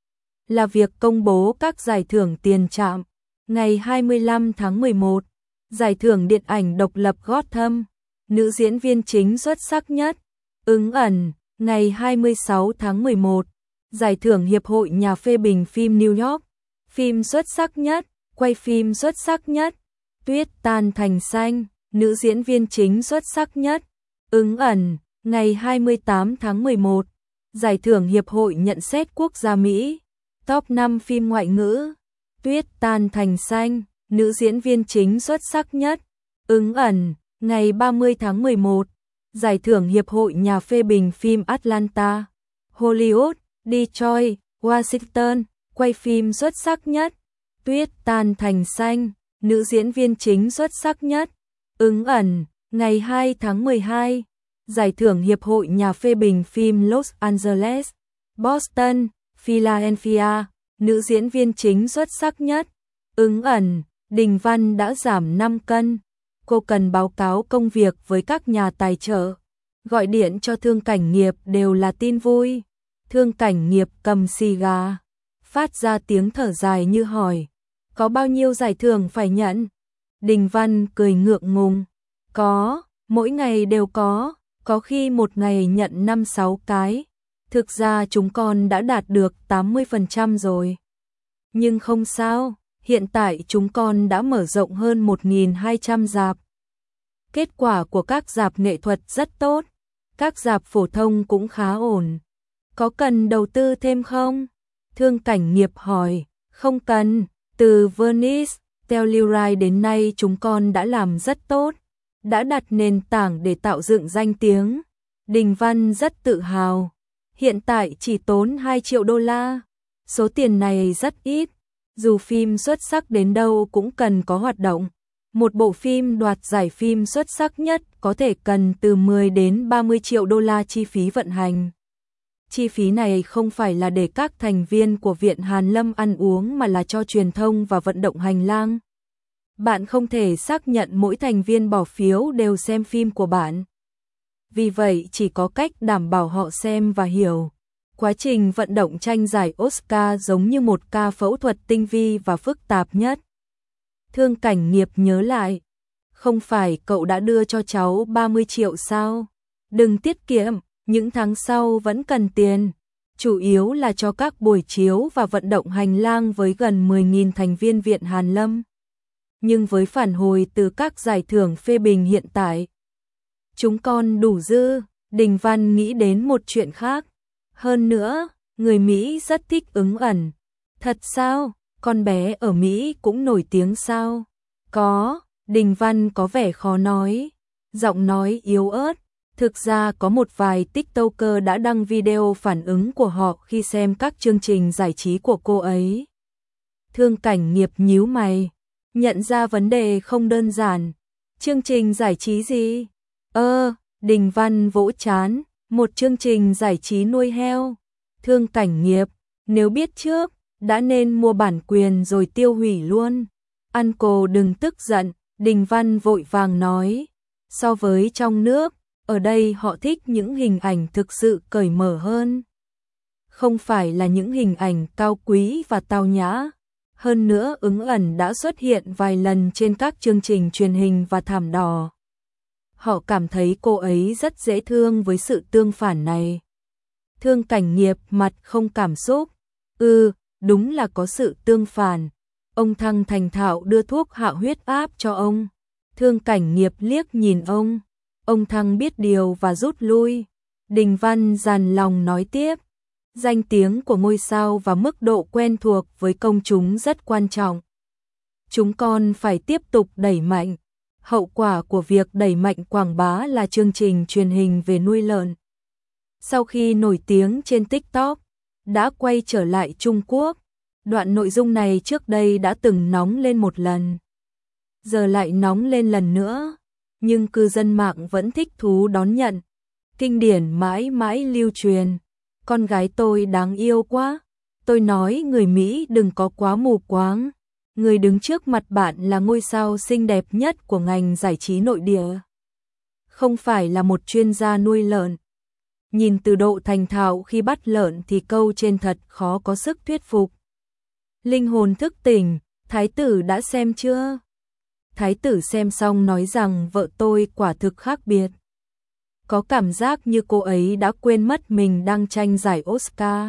Là việc công bố các giải thưởng tiền trạm. Ngày 25 tháng 11, giải thưởng điện ảnh độc lập Gotham, nữ diễn viên chính xuất sắc nhất, ứng ẩn. Ngày 26 tháng 11, giải thưởng Hiệp hội Nhà phê bình phim New York, phim xuất sắc nhất, quay phim xuất sắc nhất, Tuyết tan thành xanh, nữ diễn viên chính xuất sắc nhất, ứng ẩn. Ngày 28 tháng 11, giải thưởng Hiệp hội nhận xét quốc gia Mỹ, top 5 phim ngoại ngữ, Tuyết tan thành xanh, nữ diễn viên chính xuất sắc nhất, ứng ẩn. Ngày 30 tháng 11, giải thưởng Hiệp hội Nhà phê bình phim Atlanta, Hollywood, Detroit, Washington, quay phim xuất sắc nhất, Tuyết tan thành xanh, nữ diễn viên chính xuất sắc nhất, ứng ẩn. Ngày 2 tháng 12, giải thưởng Hiệp hội Nhà phê bình phim Los Angeles, Boston, Philadelphia, nữ diễn viên chính xuất sắc nhất, ứng ẩn. Đình Văn đã giảm 5 cân. Cô cần báo cáo công việc với các nhà tài trợ. Gọi điện cho Thương Cảnh Nghiệp đều là tin vui. Thương Cảnh Nghiệp cầm xì gà, phát ra tiếng thở dài như hỏi, có bao nhiêu giải thưởng phải nhận? Đình Văn cười ngượng ngùng, có, mỗi ngày đều có khi một ngày nhận 5-6 cái. Thực ra chúng con đã đạt được 80% rồi. Nhưng không sao, hiện tại chúng con đã mở rộng hơn 1.200 rạp. Kết quả của các rạp nghệ thuật rất tốt, các rạp phổ thông cũng khá ổn. Có cần đầu tư thêm không? Thương Cảnh Nghiệp hỏi, không cần, từ Venice, Telluride đến nay chúng con đã làm rất tốt, đã đặt nền tảng để tạo dựng danh tiếng. Đình Văn rất tự hào, hiện tại chỉ tốn 2 triệu đô la, số tiền này rất ít, dù phim xuất sắc đến đâu cũng cần có hoạt động. Một bộ phim đoạt giải phim xuất sắc nhất có thể cần từ 10 đến 30 triệu đô la chi phí vận hành. Chi phí này không phải là để các thành viên của Viện Hàn Lâm ăn uống mà là cho truyền thông và vận động hành lang. Bạn không thể xác nhận mỗi thành viên bỏ phiếu đều xem phim của bạn. Vì vậy chỉ có cách đảm bảo họ xem và hiểu. Quá trình vận động tranh giải Oscar giống như một ca phẫu thuật tinh vi và phức tạp nhất. Thương Cảnh Nghiệp nhớ lại, không phải cậu đã đưa cho cháu 30 triệu sao? Đừng tiết kiệm, những tháng sau vẫn cần tiền. Chủ yếu là cho các buổi chiếu và vận động hành lang với gần 10.000 thành viên Viện Hàn Lâm. Nhưng với phản hồi từ các giải thưởng phê bình hiện tại, chúng con đủ dư. Đình Văn nghĩ đến một chuyện khác. Hơn nữa, người Mỹ rất thích ứng ẩn. Thật sao? Con bé ở Mỹ cũng nổi tiếng sao? Có, Đình Văn có vẻ khó nói, giọng nói yếu ớt. Thực ra có một vài TikToker đã đăng video phản ứng của họ khi xem các chương trình giải trí của cô ấy. Thương Cảnh Nghiệp nhíu mày, nhận ra vấn đề không đơn giản. Chương trình giải trí gì? Đình Văn vỗ trán, một chương trình giải trí nuôi heo. Thương Cảnh Nghiệp, nếu biết trước, đã nên mua bản quyền rồi tiêu hủy luôn. Uncle đừng tức giận, Đình Văn vội vàng nói. So với trong nước, ở đây họ thích những hình ảnh thực sự cởi mở hơn. Không phải là những hình ảnh cao quý và tao nhã. Hơn nữa ứng ẩn đã xuất hiện vài lần trên các chương trình truyền hình và thảm đỏ. Họ cảm thấy cô ấy rất dễ thương với sự tương phản này. Thương Cảnh Nghiệp mặt không cảm xúc. Đúng là có sự tương phản. Ông Thăng thành thạo đưa thuốc hạ huyết áp cho ông. Thương Cảnh Nghiệp liếc nhìn ông. Ông Thăng biết điều và rút lui. Đình Văn dằn lòng nói tiếp. Danh tiếng của ngôi sao và mức độ quen thuộc với công chúng rất quan trọng. Chúng con phải tiếp tục đẩy mạnh. Hậu quả của việc đẩy mạnh quảng bá là chương trình truyền hình về nuôi lợn. Sau khi nổi tiếng trên TikTok, đã quay trở lại Trung Quốc. Đoạn nội dung này trước đây đã từng nóng lên một lần. Giờ lại nóng lên lần nữa. nhưng cư dân mạng vẫn thích thú đón nhận. Kinh điển mãi mãi lưu truyền. Con gái tôi đáng yêu quá. Tôi nói người Mỹ đừng có quá mù quáng. Người đứng trước mặt bạn là ngôi sao xinh đẹp nhất của ngành giải trí nội địa. Không phải là một chuyên gia nuôi lợn. Nhìn từ độ thành thạo khi bắt lợn thì câu trên thật khó có sức thuyết phục. Linh hồn thức tỉnh, thái tử đã xem chưa? Thái tử xem xong nói rằng vợ tôi quả thực khác biệt. Có cảm giác như cô ấy đã quên mất mình đang tranh giải Oscar.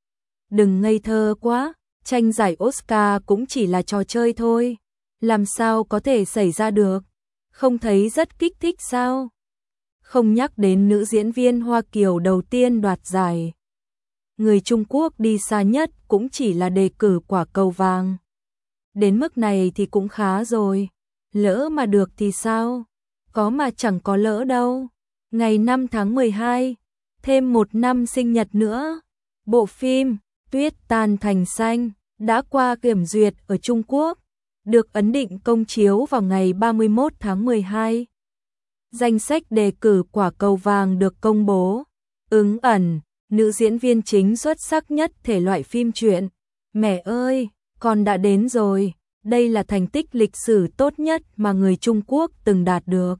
Đừng ngây thơ quá, tranh giải Oscar cũng chỉ là trò chơi thôi. Làm sao có thể xảy ra được? Không thấy rất kích thích sao? Không nhắc đến nữ diễn viên Hoa Kiều đầu tiên đoạt giải. Người Trung Quốc đi xa nhất cũng chỉ là đề cử quả cầu vàng. Đến mức này thì cũng khá rồi. Lỡ mà được thì sao? Có mà chẳng có lỡ đâu. Ngày 5 tháng 12, thêm một năm sinh nhật nữa. Bộ phim Tuyết Tan Thành Xanh đã qua kiểm duyệt ở Trung Quốc, được ấn định công chiếu vào ngày 31 tháng 12. Danh sách đề cử quả cầu vàng được công bố. Ứng ẩn, nữ diễn viên chính xuất sắc nhất thể loại phim truyện. Mẹ ơi, con đã đến rồi. Đây là thành tích lịch sử tốt nhất mà người Trung Quốc từng đạt được.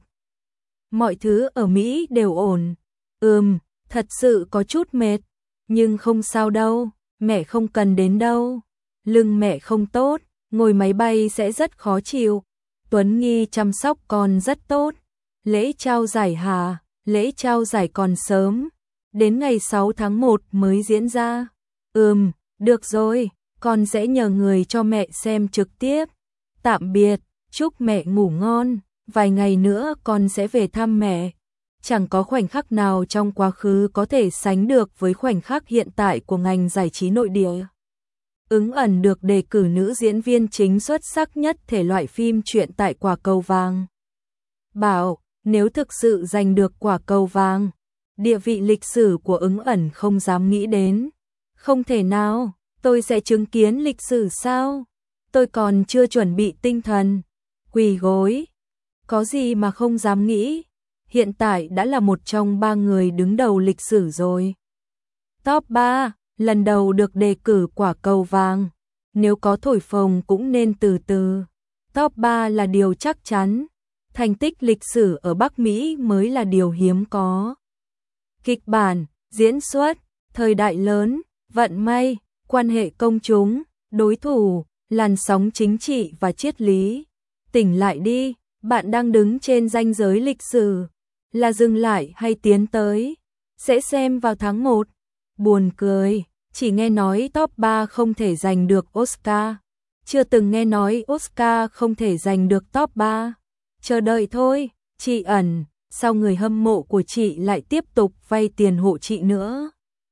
Mọi thứ ở Mỹ đều ổn. Thật sự có chút mệt. Nhưng không sao đâu, mẹ không cần đến đâu. Lưng mẹ không tốt, ngồi máy bay sẽ rất khó chịu. Tuấn Nghi chăm sóc con rất tốt. Lễ trao giải hả? Lễ trao giải còn sớm. Đến ngày 6 tháng 1 mới diễn ra. Được rồi, con sẽ nhờ người cho mẹ xem trực tiếp. Tạm biệt, chúc mẹ ngủ ngon. Vài ngày nữa con sẽ về thăm mẹ. Chẳng có khoảnh khắc nào trong quá khứ có thể sánh được với khoảnh khắc hiện tại của ngành giải trí nội địa. Ứng ẩn được đề cử nữ diễn viên chính xuất sắc nhất thể loại phim truyện tại quả cầu vàng. Bảo, nếu thực sự giành được quả cầu vàng, địa vị lịch sử của ứng ẩn không dám nghĩ đến. Không thể nào, tôi sẽ chứng kiến lịch sử sao? Tôi còn chưa chuẩn bị tinh thần. Quỳ gối. Có gì mà không dám nghĩ. Hiện tại đã là một trong 3 người đứng đầu lịch sử rồi. Top 3, lần đầu được đề cử quả cầu vàng. Nếu có thổi phồng cũng nên từ từ. Top 3 là điều chắc chắn. Thành tích lịch sử ở Bắc Mỹ mới là điều hiếm có. Kịch bản, diễn xuất, thời đại lớn, vận may, quan hệ công chúng, đối thủ, làn sóng chính trị và triết lý. Tỉnh lại đi, bạn đang đứng trên ranh giới lịch sử. Là dừng lại hay tiến tới? Sẽ xem vào tháng 1. Buồn cười, chỉ nghe nói top 3 không thể giành được Oscar. Chưa từng nghe nói Oscar không thể giành được top 3. Chờ đợi thôi, chị ẩn, sao người hâm mộ của chị lại tiếp tục vay tiền hộ chị nữa?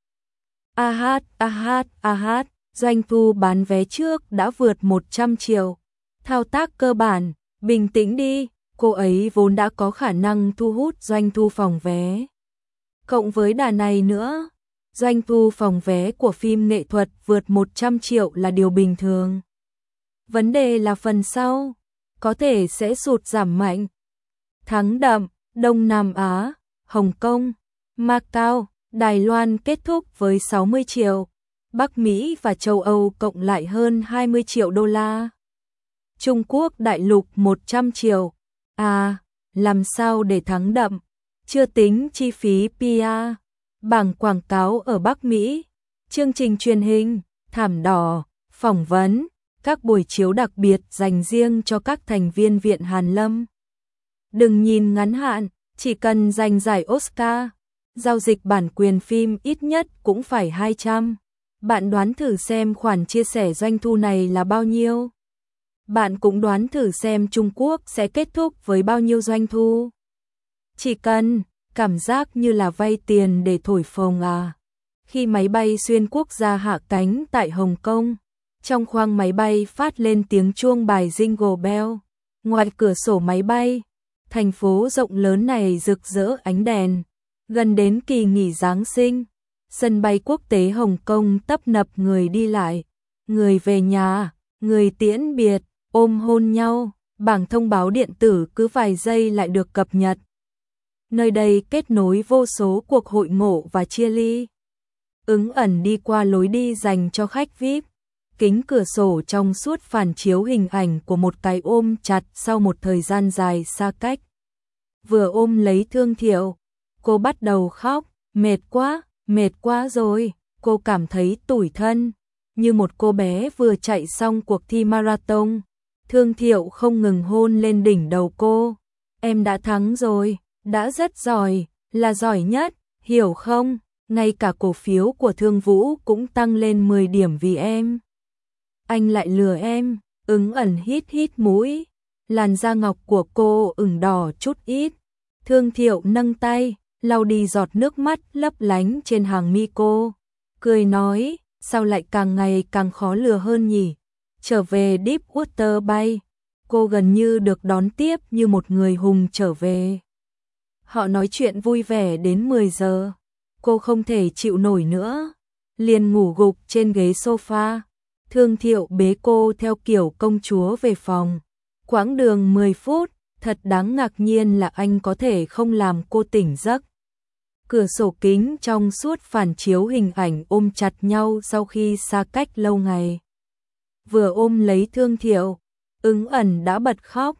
Doanh thu bán vé trước đã vượt 100 triệu. Thao tác cơ bản, bình tĩnh đi, cô ấy vốn đã có khả năng thu hút doanh thu phòng vé. Cộng với đà này nữa, doanh thu phòng vé của phim nghệ thuật vượt 100 triệu là điều bình thường. Vấn đề là phần sau, có thể sẽ sụt giảm mạnh. Thắng đậm, Đông Nam Á, Hồng Kông, Macau, Đài Loan kết thúc với 60 triệu, Bắc Mỹ và châu Âu cộng lại hơn 20 triệu đô la. Trung Quốc đại lục 100 triệu. Làm sao để thắng đậm? Chưa tính chi phí PR, bảng quảng cáo ở Bắc Mỹ, chương trình truyền hình, thảm đỏ, phỏng vấn, các buổi chiếu đặc biệt dành riêng cho các thành viên Viện Hàn Lâm. Đừng nhìn ngắn hạn, chỉ cần giành giải Oscar, giao dịch bản quyền phim ít nhất cũng phải 200. Bạn đoán thử xem khoản chia sẻ doanh thu này là bao nhiêu? Bạn cũng đoán thử xem Trung Quốc sẽ kết thúc với bao nhiêu doanh thu? Chỉ cần, cảm giác như là vay tiền để thổi phồng à. Khi máy bay xuyên quốc gia hạ cánh tại Hồng Kông, trong khoang máy bay phát lên tiếng chuông bài Jingle Bell. Ngoài cửa sổ máy bay, thành phố rộng lớn này rực rỡ ánh đèn. Gần đến kỳ nghỉ Giáng sinh, sân bay quốc tế Hồng Kông tấp nập người đi lại, người về nhà, người tiễn biệt, ôm hôn nhau, bảng thông báo điện tử cứ vài giây lại được cập nhật. Nơi đây kết nối vô số cuộc hội ngộ và chia ly. Ứng ẩn đi qua lối đi dành cho khách VIP. Kính cửa sổ trong suốt phản chiếu hình ảnh của một cái ôm chặt sau một thời gian dài xa cách. Vừa ôm lấy Thương Thiệu, cô bắt đầu khóc, mệt quá rồi, cô cảm thấy tủi thân, như một cô bé vừa chạy xong cuộc thi marathon. Thương Thiệu không ngừng hôn lên đỉnh đầu cô. Em đã thắng rồi, đã rất giỏi, là giỏi nhất, hiểu không? Ngay cả cổ phiếu của Thương Vũ cũng tăng lên 10 điểm vì em. Anh lại lừa em. Ứng ẩn hít mũi, làn da ngọc của cô ửng đỏ chút ít. Thương Thiệu nâng tay, lau đi giọt nước mắt lấp lánh trên hàng mi cô, cười nói, sao lại càng ngày càng khó lừa hơn nhỉ? Trở về Deepwater Bay, cô gần như được đón tiếp như một người hùng trở về. Họ nói chuyện vui vẻ đến 10 giờ, cô không thể chịu nổi nữa, liền ngủ gục trên ghế sofa. Thương Thiệu bế cô theo kiểu công chúa về phòng. Quãng đường 10 phút, thật đáng ngạc nhiên là anh có thể không làm cô tỉnh giấc. Cửa sổ kính trong suốt phản chiếu hình ảnh ôm chặt nhau sau khi xa cách lâu ngày. Vừa ôm lấy Thương Thiệu, Ứng ẩn đã bật khóc.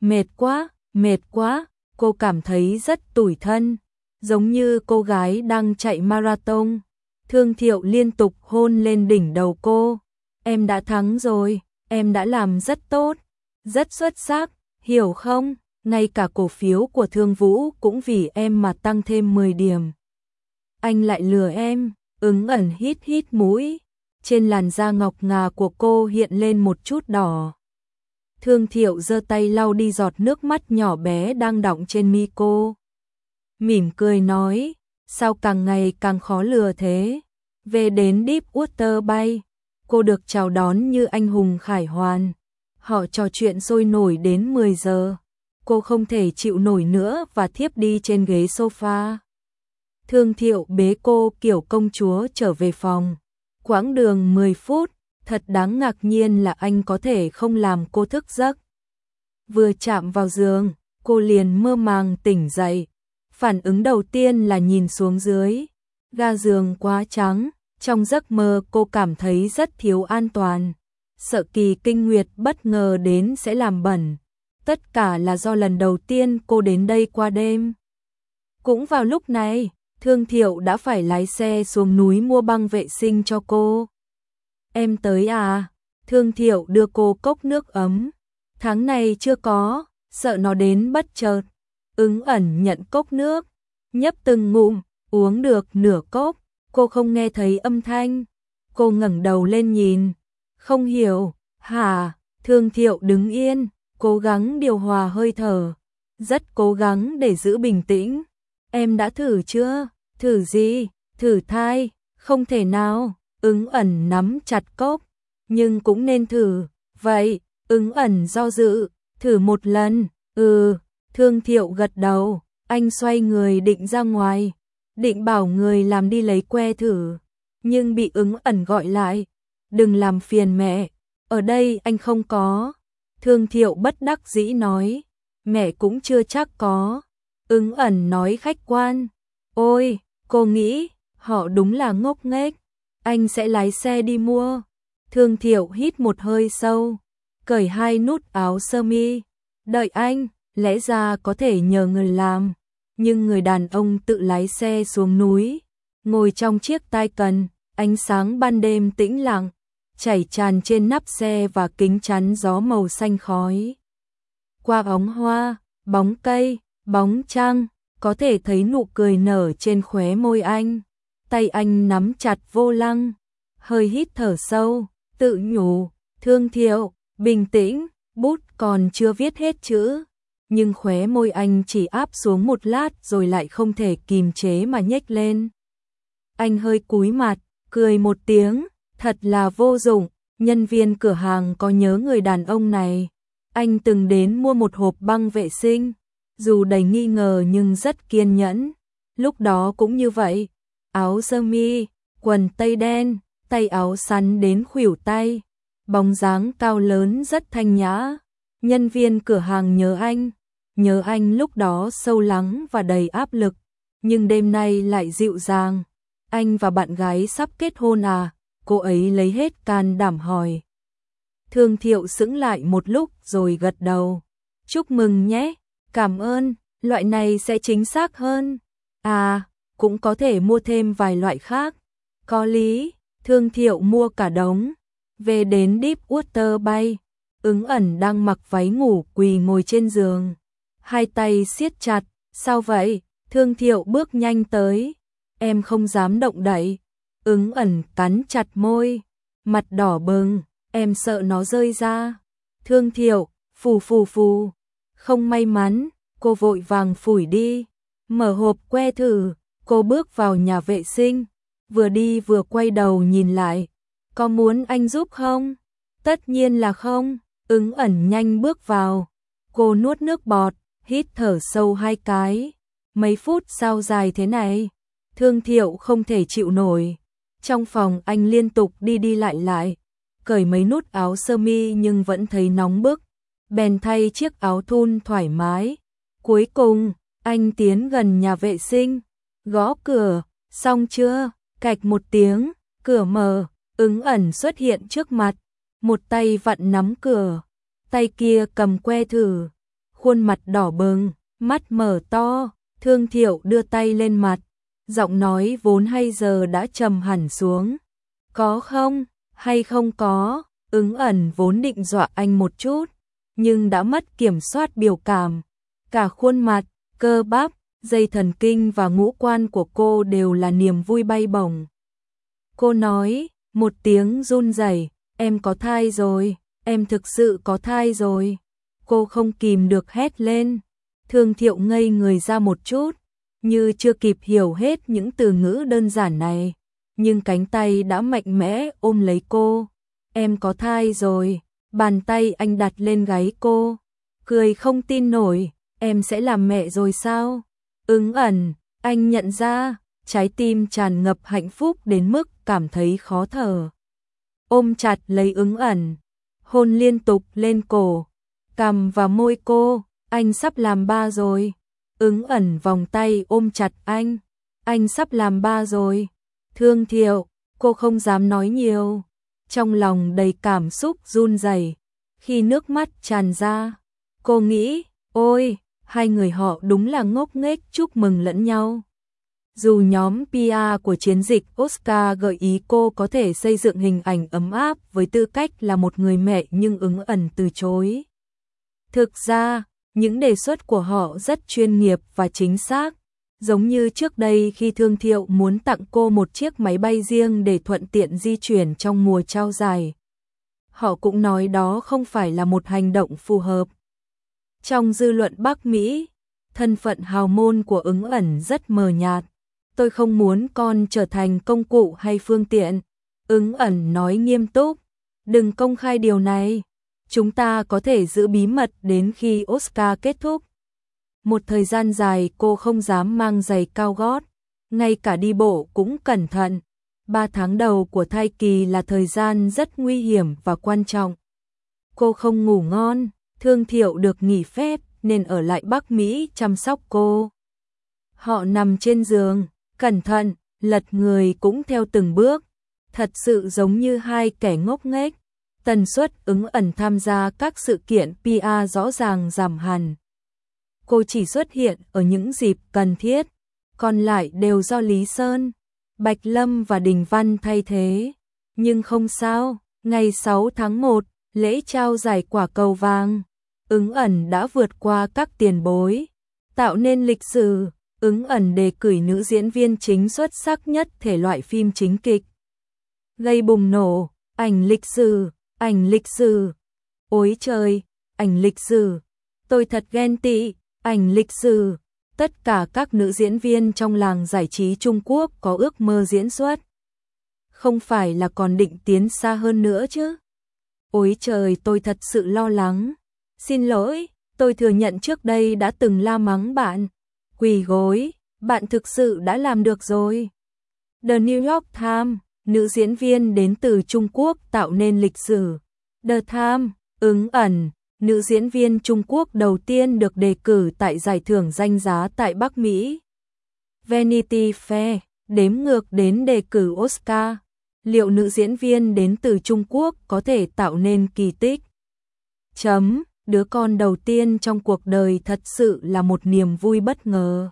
Mệt quá, cô cảm thấy rất tủi thân, giống như cô gái đang chạy marathon. Thương Thiệu liên tục hôn lên đỉnh đầu cô. Em đã thắng rồi, em đã làm rất tốt, rất xuất sắc, hiểu không? Ngay cả cổ phiếu của Thương Vũ cũng vì em mà tăng thêm 10 điểm. Anh lại lừa em. Ứng ẩn hít mũi, trên làn da ngọc ngà của cô hiện lên một chút đỏ. Thương Thiệu giơ tay lau đi giọt nước mắt nhỏ bé đang đọng trên mi cô. Mỉm cười nói, sao càng ngày càng khó lừa thế? Về đến Deepwater Bay, cô được chào đón như anh hùng khải hoàn. Họ trò chuyện sôi nổi đến 10 giờ. Cô không thể chịu nổi nữa và thiếp đi trên ghế sofa. Thương Thiệu bế cô kiểu công chúa trở về phòng. Quãng đường 10 phút, thật đáng ngạc nhiên là anh có thể không làm cô thức giấc. Vừa chạm vào giường, cô liền mơ màng tỉnh dậy. Phản ứng đầu tiên là nhìn xuống dưới. Ga giường quá trắng, trong giấc mơ cô cảm thấy rất thiếu an toàn. Sợ kỳ kinh nguyệt bất ngờ đến sẽ làm bẩn. Tất cả là do lần đầu tiên cô đến đây qua đêm. Cũng vào lúc này, Thương Thiệu đã phải lái xe xuống núi mua băng vệ sinh cho cô. Em tới à? Thương Thiệu đưa cô cốc nước ấm. Tháng này chưa có, sợ nó đến bất chợt. Ứng ẩn nhận cốc nước, nhấp từng ngụm, uống được nửa cốc. Cô không nghe thấy âm thanh. Cô ngẩng đầu lên nhìn. Không hiểu, hả? Thương Thiệu đứng yên, cố gắng điều hòa hơi thở. Rất cố gắng để giữ bình tĩnh. Em đã thử chưa? Thử gì? Thử thai? Không thể nào. Ứng ẩn nắm chặt cốc. Nhưng cũng nên thử. Vậy, Ứng ẩn do dự. Thử một lần. Thương Thiệu gật đầu. Anh xoay người định ra ngoài. Định bảo người làm đi lấy que thử. Nhưng bị Ứng ẩn gọi lại. Đừng làm phiền mẹ. Ở đây anh không có. Thương Thiệu bất đắc dĩ nói. Mẹ cũng chưa chắc có. Ứng ẩn nói khách quan. Ôi, cô nghĩ, họ đúng là ngốc nghếch. Anh sẽ lái xe đi mua. Thương Thiệu hít một hơi sâu, cởi 2 nút áo sơ mi. Đợi anh, lẽ ra có thể nhờ người làm. Nhưng người đàn ông tự lái xe xuống núi, ngồi trong chiếc tai cần, ánh sáng ban đêm tĩnh lặng, chảy tràn trên nắp xe và kính chắn gió màu xanh khói. Qua bóng hoa, bóng cây, bóng trăng, có thể thấy nụ cười nở trên khóe môi anh. Tay anh nắm chặt vô lăng, hơi hít thở sâu, tự nhủ, Thương Thiệu, bình tĩnh, bút còn chưa viết hết chữ. Nhưng khóe môi anh chỉ áp xuống một lát rồi lại không thể kìm chế mà nhếch lên. Anh hơi cúi mặt, cười một tiếng, thật là vô dụng, nhân viên cửa hàng có nhớ người đàn ông này. Anh từng đến mua một hộp băng vệ sinh, dù đầy nghi ngờ nhưng rất kiên nhẫn. Lúc đó cũng như vậy, áo sơ mi, quần tây đen, tay áo sắn đến khuỷu tay, bóng dáng cao lớn rất thanh nhã. Nhân viên cửa hàng nhớ anh lúc đó sâu lắng và đầy áp lực, nhưng đêm nay lại dịu dàng. Anh và bạn gái sắp kết hôn à? Cô ấy lấy hết can đảm hỏi. Thương Thiệu sững lại một lúc rồi gật đầu. Chúc mừng nhé, cảm ơn, loại này sẽ chính xác hơn. À, cũng có thể mua thêm vài loại khác. Có lý, Thương Thiệu mua cả đống. Về đến Deepwater Bay, Ứng Ẩn đang mặc váy ngủ quỳ ngồi trên giường. Hai tay siết chặt, sao vậy? Thương Thiệu bước nhanh tới. Em không dám động đậy. Ứng Ẩn cắn chặt môi, mặt đỏ bừng, em sợ nó rơi ra. Thương Thiệu, phù. Không may mắn, cô vội vàng phủi đi. Mở hộp que thử, cô bước vào nhà vệ sinh, vừa đi vừa quay đầu nhìn lại. Có muốn anh giúp không? Tất nhiên là không. Ứng Ẩn nhanh bước vào. Cô nuốt nước bọt, hít thở sâu 2 cái. Mấy phút sao dài thế này? Thương Thiệu không thể chịu nổi. Trong phòng anh liên tục đi lại, cởi mấy nút áo sơ mi nhưng vẫn thấy nóng bức, bèn thay chiếc áo thun thoải mái. Cuối cùng, anh tiến gần nhà vệ sinh, gõ cửa, xong chưa? Cạch một tiếng, cửa mở, Ứng Ẩn xuất hiện trước mặt, một tay vặn nắm cửa, tay kia cầm que thử, khuôn mặt đỏ bừng, mắt mở to. Thương Thiệu đưa tay lên mặt, giọng nói vốn hay giờ đã trầm hẳn xuống. Có không? Hay không có? Ứng Ẩn vốn định dọa anh một chút, nhưng đã mất kiểm soát biểu cảm. Cả khuôn mặt, cơ bắp, dây thần kinh và ngũ quan của cô đều là niềm vui bay bổng. Cô nói, một tiếng run rẩy, em có thai rồi, em thực sự có thai rồi. Cô không kìm được hét lên. Thương Thiệu ngây người ra một chút, như chưa kịp hiểu hết những từ ngữ đơn giản này, nhưng cánh tay đã mạnh mẽ ôm lấy cô. Em có thai rồi. Bàn tay anh đặt lên gáy cô, cười không tin nổi. Em sẽ làm mẹ rồi sao? Ứng Ẩn, anh nhận ra, trái tim tràn ngập hạnh phúc đến mức cảm thấy khó thở. Ôm chặt lấy Ứng Ẩn, hôn liên tục lên cổ, cằm và môi cô. Anh sắp làm ba rồi. Ứng Ẩn vòng tay ôm chặt anh sắp làm ba rồi. Thương Thiệu, cô không dám nói nhiều, trong lòng đầy cảm xúc run rẩy. Khi nước mắt tràn ra, cô nghĩ, ôi, hai người họ đúng là ngốc nghếch chúc mừng lẫn nhau. Dù nhóm PR của chiến dịch Oscar gợi ý cô có thể xây dựng hình ảnh ấm áp với tư cách là một người mẹ, nhưng Ứng Ẩn từ chối. Thực ra, những đề xuất của họ rất chuyên nghiệp và chính xác, giống như trước đây khi Thương Thiệu muốn tặng cô một chiếc máy bay riêng để thuận tiện di chuyển trong mùa trao giải. Họ cũng nói đó không phải là một hành động phù hợp. Trong dư luận Bắc Mỹ, thân phận hào môn của Ứng Ẩn rất mờ nhạt. Tôi không muốn con trở thành công cụ hay phương tiện. Ứng Ẩn nói nghiêm túc, đừng công khai điều này. Chúng ta có thể giữ bí mật đến khi Oscar kết thúc. Một thời gian dài cô không dám mang giày cao gót, ngay cả đi bộ cũng cẩn thận. 3 tháng đầu của thai kỳ là thời gian rất nguy hiểm và quan trọng. Cô không ngủ ngon, Thương Thiệu được nghỉ phép nên ở lại Bắc Mỹ chăm sóc cô. Họ nằm trên giường, cẩn thận, lật người cũng theo từng bước, thật sự giống như hai kẻ ngốc nghếch. Tần suất Ứng Ẩn tham gia các sự kiện PR rõ ràng giảm hẳn. Cô chỉ xuất hiện ở những dịp cần thiết, còn lại đều do Lý Sơn, Bạch Lâm và Đình Văn thay thế. Nhưng không sao, ngày 6 tháng 1, lễ trao giải quả cầu vàng, Ứng Ẩn đã vượt qua các tiền bối, tạo nên lịch sử. Ứng Ẩn đề cử nữ diễn viên chính xuất sắc nhất thể loại phim chính kịch. Gây bùng nổ, ảnh lịch sử. Ôi trời, ảnh lịch sử. Tôi thật ghen tị, ảnh lịch sử. Tất cả các nữ diễn viên trong làng giải trí Trung Quốc có ước mơ diễn xuất. Không phải là còn định tiến xa hơn nữa chứ? Ôi trời, tôi thật sự lo lắng. Xin lỗi, tôi thừa nhận trước đây đã từng la mắng bạn. Quỳ gối, bạn thực sự đã làm được rồi. The New York Times, nữ diễn viên đến từ Trung Quốc tạo nên lịch sử. The Times, Ứng Ẩn, nữ diễn viên Trung Quốc đầu tiên được đề cử tại giải thưởng danh giá tại Bắc Mỹ. Vanity Fair đếm ngược đến đề cử Oscar. Liệu nữ diễn viên đến từ Trung Quốc có thể tạo nên kỳ tích? Đứa con đầu tiên trong cuộc đời thật sự là một niềm vui bất ngờ.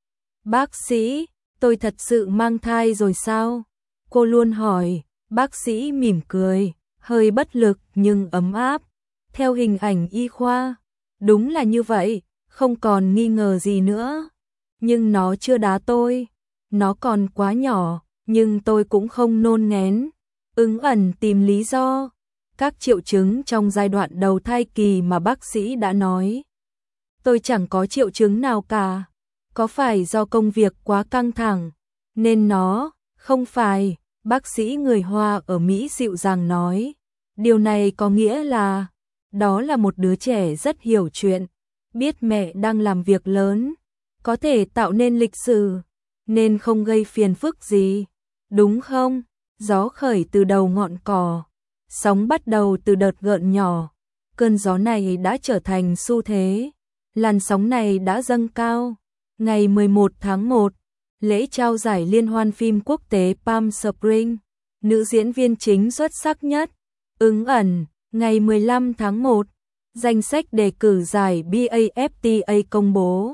Bác sĩ, tôi thật sự mang thai rồi sao? Cô luôn hỏi. Bác sĩ mỉm cười, hơi bất lực nhưng ấm áp. Theo hình ảnh y khoa, đúng là như vậy, không còn nghi ngờ gì nữa. Nhưng nó chưa đá tôi, nó còn quá nhỏ, nhưng tôi cũng không nôn ngén. Ứng ẩn tìm lý do. Các triệu chứng trong giai đoạn đầu thai kỳ mà bác sĩ đã nói. Tôi chẳng có triệu chứng nào cả. Có phải do công việc quá căng thẳng, nên nó, không phải, bác sĩ người Hoa ở Mỹ dịu dàng nói. Điều này có nghĩa là, đó là một đứa trẻ rất hiểu chuyện, biết mẹ đang làm việc lớn, có thể tạo nên lịch sử, nên không gây phiền phức gì. Đúng không? Gió khởi từ đầu ngọn cỏ, sóng bắt đầu từ đợt gợn nhỏ. Cơn gió này đã trở thành xu thế, làn sóng này đã dâng cao. Ngày 11 tháng 1, lễ trao giải liên hoan phim quốc tế Palm Springs, nữ diễn viên chính xuất sắc nhất, Ứng ẩn. Ngày 15 tháng 1, danh sách đề cử giải BAFTA công bố.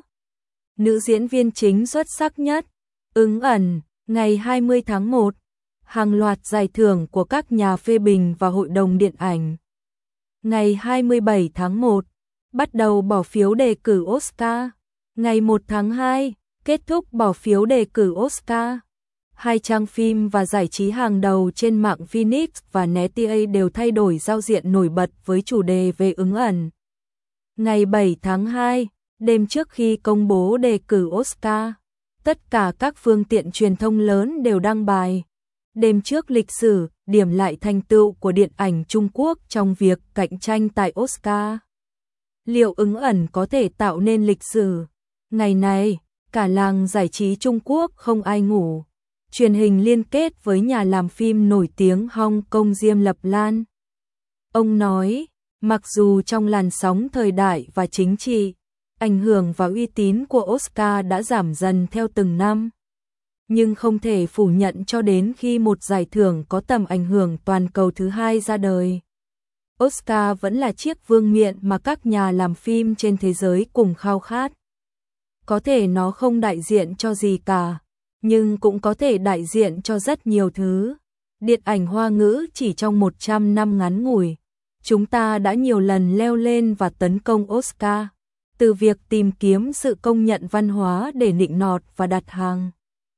Nữ diễn viên chính xuất sắc nhất, Ứng ẩn. Ngày 20 tháng 1, hàng loạt giải thưởng của các nhà phê bình và hội đồng điện ảnh. Ngày 27 tháng 1, bắt đầu bỏ phiếu đề cử Oscar. Ngày 1 tháng 2, kết thúc bỏ phiếu đề cử Oscar. Hai trang phim và giải trí hàng đầu trên mạng Phoenix và Neta đều thay đổi giao diện nổi bật với chủ đề về Ứng ẩn. Ngày 7 tháng 2, đêm trước khi công bố đề cử Oscar, tất cả các phương tiện truyền thông lớn đều đăng bài. Đêm trước lịch sử, điểm lại thành tựu của điện ảnh Trung Quốc trong việc cạnh tranh tại Oscar. Liệu Ứng ẩn có thể tạo nên lịch sử? Ngày này, cả làng giải trí Trung Quốc không ai ngủ. Truyền hình liên kết với nhà làm phim nổi tiếng Hong Kong Diêm Lập Lan. Ông nói, mặc dù trong làn sóng thời đại và chính trị, ảnh hưởng và uy tín của Oscar đã giảm dần theo từng năm, nhưng không thể phủ nhận cho đến khi một giải thưởng có tầm ảnh hưởng toàn cầu thứ hai ra đời. Oscar vẫn là chiếc vương miện mà các nhà làm phim trên thế giới cùng khao khát. Có thể nó không đại diện cho gì cả, nhưng cũng có thể đại diện cho rất nhiều thứ. Điện ảnh Hoa ngữ chỉ trong 100 năm ngắn ngủi, chúng ta đã nhiều lần leo lên và tấn công Oscar, từ việc tìm kiếm sự công nhận văn hóa để nịnh nọt và đặt hàng,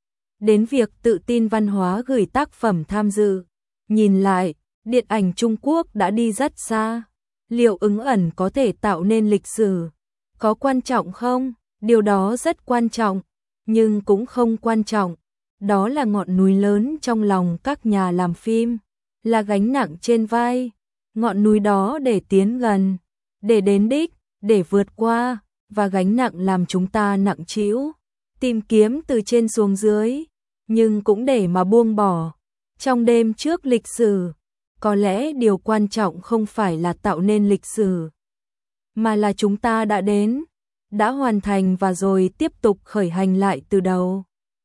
đến việc tự tin văn hóa gửi tác phẩm tham dự. Nhìn lại, điện ảnh Trung Quốc đã đi rất xa. Liệu Ứng ẩn có thể tạo nên lịch sử? Có quan trọng không? Điều đó rất quan trọng, nhưng cũng không quan trọng. Đó là ngọn núi lớn trong lòng các nhà làm phim, là gánh nặng trên vai. Ngọn núi đó để tiến gần, để đến đích, để vượt qua, và gánh nặng làm chúng ta nặng trĩu, tìm kiếm từ trên xuống dưới, nhưng cũng để mà buông bỏ. Trong đêm trước lịch sử, có lẽ điều quan trọng không phải là tạo nên lịch sử, mà là chúng ta đã đến, đã hoàn thành và rồi tiếp tục khởi hành lại từ đầu.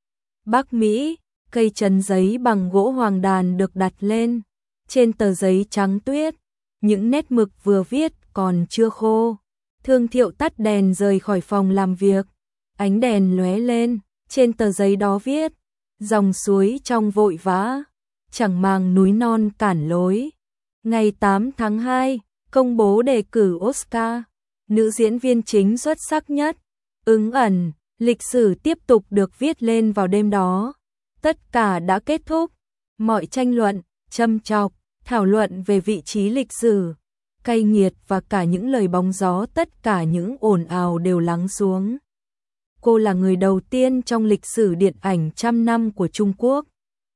Bắc Mỹ, cây trấn giấy bằng gỗ hoàng đàn được đặt lên. Trên tờ giấy trắng tuyết, những nét mực vừa viết còn chưa khô. Thương Thiệu tắt đèn rời khỏi phòng làm việc. Ánh đèn lóe lên, trên tờ giấy đó viết, dòng suối trong vội vã, chẳng màng núi non cản lối. Ngày 8 tháng 2, công bố đề cử Oscar, nữ diễn viên chính xuất sắc nhất, Ứng ẩn. Lịch sử tiếp tục được viết lên vào đêm đó. Tất cả đã kết thúc. Mọi tranh luận, châm chọc, thảo luận về vị trí lịch sử, cay nghiệt và cả những lời bóng gió, tất cả những ồn ào đều lắng xuống. Cô là người đầu tiên trong lịch sử điện ảnh 100 năm của Trung Quốc.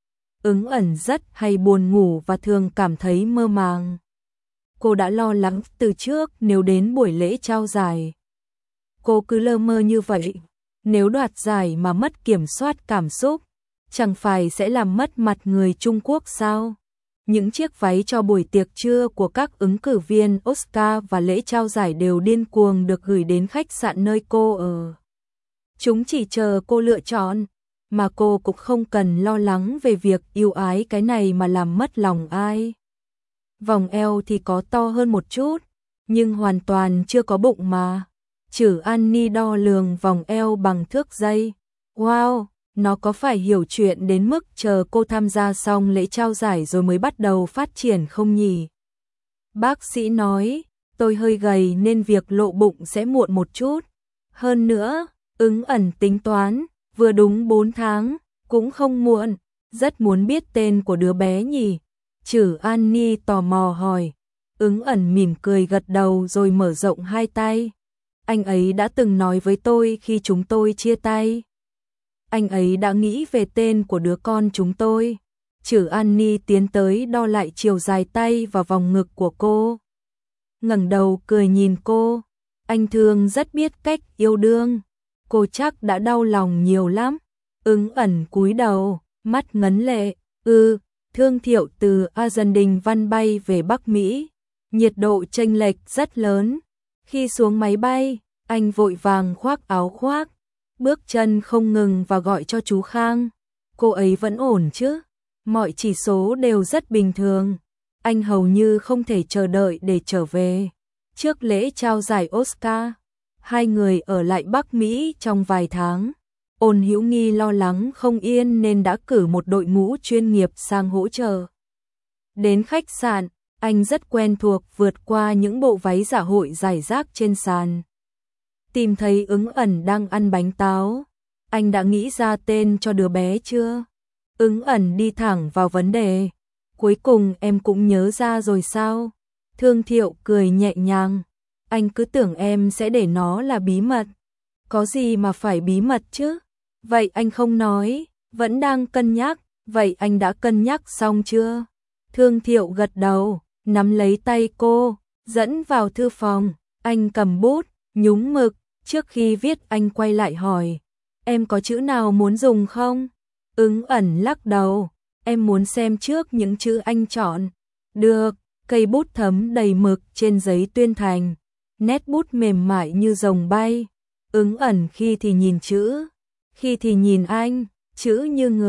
Ứng ẩn rất hay buồn ngủ và thường cảm thấy mơ màng. Cô đã lo lắng từ trước nếu đến buổi lễ trao giải. Cô cứ lơ mơ như vậy. Nếu đoạt giải mà mất kiểm soát cảm xúc, chẳng phải sẽ làm mất mặt người Trung Quốc sao? Những chiếc váy cho buổi tiệc trưa của các ứng cử viên Oscar và lễ trao giải đều điên cuồng được gửi đến khách sạn nơi cô ở. Chúng chỉ chờ cô lựa chọn, mà cô cũng không cần lo lắng về việc yêu ái cái này mà làm mất lòng ai. Vòng eo thì có to hơn một chút, nhưng hoàn toàn chưa có bụng mà. Chử Annie đo lường vòng eo bằng thước dây. Wow, nó có phải hiểu chuyện đến mức chờ cô tham gia xong lễ trao giải rồi mới bắt đầu phát triển không nhỉ? Bác sĩ nói, tôi hơi gầy nên việc lộ bụng sẽ muộn một chút. Hơn nữa, Ứng Ẩn tính toán, vừa đúng 4 tháng, cũng không muộn. Rất muốn biết tên của đứa bé nhỉ? Chử Annie tò mò hỏi. Ứng Ẩn mỉm cười gật đầu rồi mở rộng hai tay. Anh ấy đã từng nói với tôi khi chúng tôi chia tay. Anh ấy đã nghĩ về tên của đứa con chúng tôi. Chử Annie tiến tới đo lại chiều dài tay và vòng ngực của cô. Ngẩng đầu cười nhìn cô. Anh thường rất biết cách yêu đương. Cô chắc đã đau lòng nhiều lắm. Ứng Ẩn cúi đầu, mắt ngấn lệ. Thương Thiệu từ Argentina văn bay về Bắc Mỹ. Nhiệt độ chênh lệch rất lớn. Khi xuống máy bay, anh vội vàng khoác áo khoác, bước chân không ngừng và gọi cho chú Khang. Cô ấy vẫn ổn chứ? Mọi chỉ số đều rất bình thường. Anh hầu như không thể chờ đợi để trở về. Trước lễ trao giải Oscar, hai người ở lại Bắc Mỹ trong vài tháng. Ôn Hữu Nghi lo lắng không yên nên đã cử một đội ngũ chuyên nghiệp sang hỗ trợ. Đến khách sạn, anh rất quen thuộc vượt qua những bộ váy dạ hội rải rác trên sàn. Tìm thấy Ứng Ẩn đang ăn bánh táo. Anh đã nghĩ ra tên cho đứa bé chưa? Ứng Ẩn đi thẳng vào vấn đề. Cuối cùng em cũng nhớ ra rồi sao? Thương Thiệu cười nhẹ nhàng. Anh cứ tưởng em sẽ để nó là bí mật. Có gì mà phải bí mật chứ? Vậy anh không nói, vẫn đang cân nhắc. Vậy anh đã cân nhắc xong chưa? Thương Thiệu gật đầu, nắm lấy tay cô, dẫn vào thư phòng. Anh cầm bút, nhúng mực. Trước khi viết anh quay lại hỏi, em có chữ nào muốn dùng không? Ứng Ẩn lắc đầu, em muốn xem trước những chữ anh chọn. Được, cây bút thấm đầy mực trên giấy tuyên thành, nét bút mềm mại như rồng bay. Ứng Ẩn khi thì nhìn chữ, khi thì nhìn anh, chữ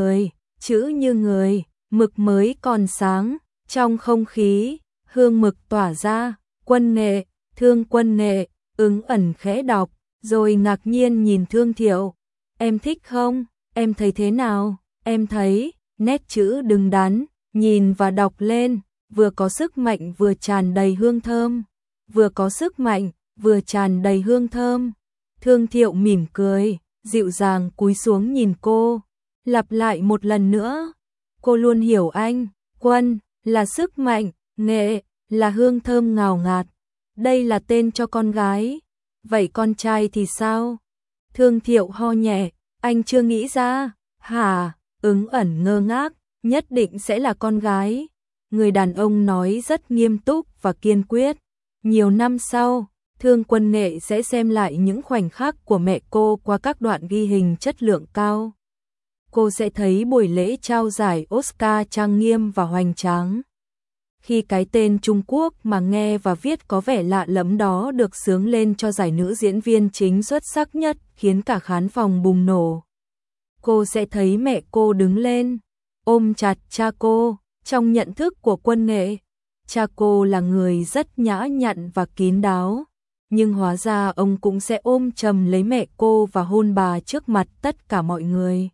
như người, mực mới còn sáng, trong không khí, hương mực tỏa ra, Quân Nghệ, Thương Quân Nghệ. Ứng Ẩn khẽ đọc, rồi ngạc nhiên nhìn Thương Thiệu. Em thích không? Em thấy thế nào? Em thấy, nét chữ đứng đắn, nhìn và đọc lên, vừa có sức mạnh vừa tràn đầy hương thơm. Vừa có sức mạnh, vừa tràn đầy hương thơm. Thương Thiệu mỉm cười, dịu dàng cúi xuống nhìn cô, lặp lại một lần nữa. Cô luôn hiểu anh, Quân là sức mạnh, Nghệ là hương thơm ngào ngạt. Đây là tên cho con gái. Vậy con trai thì sao? Thương Thiệu ho nhẹ, anh chưa nghĩ ra. Hả? Ứng Ẩn ngơ ngác, nhất định sẽ là con gái. Người đàn ông nói rất nghiêm túc và kiên quyết. Nhiều năm sau, Thương Quân Nghệ sẽ xem lại những khoảnh khắc của mẹ cô qua các đoạn ghi hình chất lượng cao. Cô sẽ thấy buổi lễ trao giải Oscar trang nghiêm và hoành tráng. Khi cái tên Trung Quốc mà nghe và viết có vẻ lạ lẫm đó được xướng lên cho giải nữ diễn viên chính xuất sắc nhất khiến cả khán phòng bùng nổ. Cô sẽ thấy mẹ cô đứng lên, ôm chặt cha cô. Trong nhận thức của Quân Nghệ, cha cô là người rất nhã nhặn và kín đáo. Nhưng hóa ra ông cũng sẽ ôm chầm lấy mẹ cô và hôn bà trước mặt tất cả mọi người.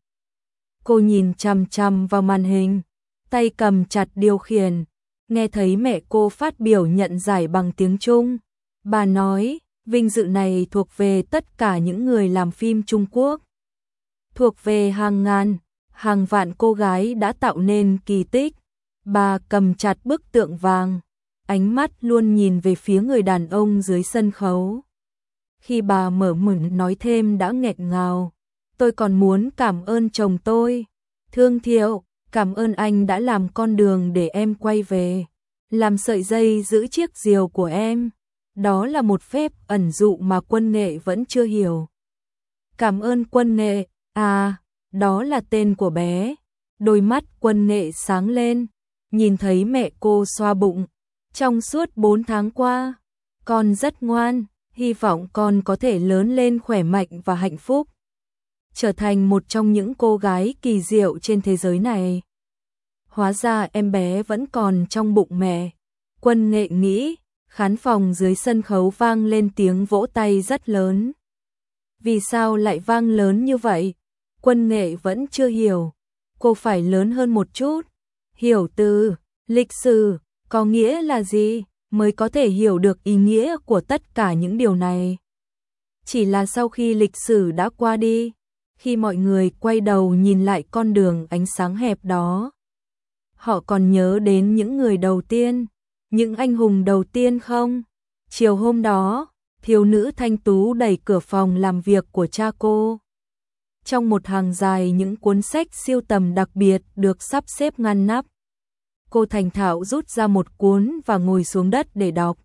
Cô nhìn chằm chằm vào màn hình, tay cầm chặt điều khiển. Nghe thấy mẹ cô phát biểu nhận giải bằng tiếng Trung. Bà nói, vinh dự này thuộc về tất cả những người làm phim Trung Quốc. Thuộc về hàng ngàn, hàng vạn cô gái đã tạo nên kỳ tích. Bà cầm chặt bức tượng vàng, ánh mắt luôn nhìn về phía người đàn ông dưới sân khấu. Khi bà mở miệng nói thêm đã nghẹn ngào. Tôi còn muốn cảm ơn chồng tôi, Thương Thiệu. Cảm ơn anh đã làm con đường để em quay về, làm sợi dây giữ chiếc diều của em. Đó là một phép ẩn dụ mà Quân Nghệ vẫn chưa hiểu. Cảm ơn Quân Nghệ, à, đó là tên của bé. Đôi mắt Quân Nghệ sáng lên, nhìn thấy mẹ cô xoa bụng. Trong suốt 4 tháng qua, con rất ngoan, hy vọng con có thể lớn lên khỏe mạnh và hạnh phúc, trở thành một trong những cô gái kỳ diệu trên thế giới này. Hóa ra em bé vẫn còn trong bụng mẹ. Quân Nghệ nghĩ. Khán phòng dưới sân khấu vang lên tiếng vỗ tay rất lớn. Vì sao lại vang lớn như vậy? Quân Nghệ vẫn chưa hiểu. Cô phải lớn hơn một chút. Hiểu từ lịch sử có nghĩa là gì mới có thể hiểu được ý nghĩa của tất cả những điều này. Chỉ là sau khi lịch sử đã qua đi, khi mọi người quay đầu nhìn lại con đường ánh sáng hẹp đó, họ còn nhớ đến những người đầu tiên, những anh hùng đầu tiên không? Chiều hôm đó, thiếu nữ thanh tú đẩy cửa phòng làm việc của cha cô. Trong một hàng dài những cuốn sách sưu tầm đặc biệt được sắp xếp ngăn nắp. Cô thành thạo rút ra một cuốn và ngồi xuống đất để đọc.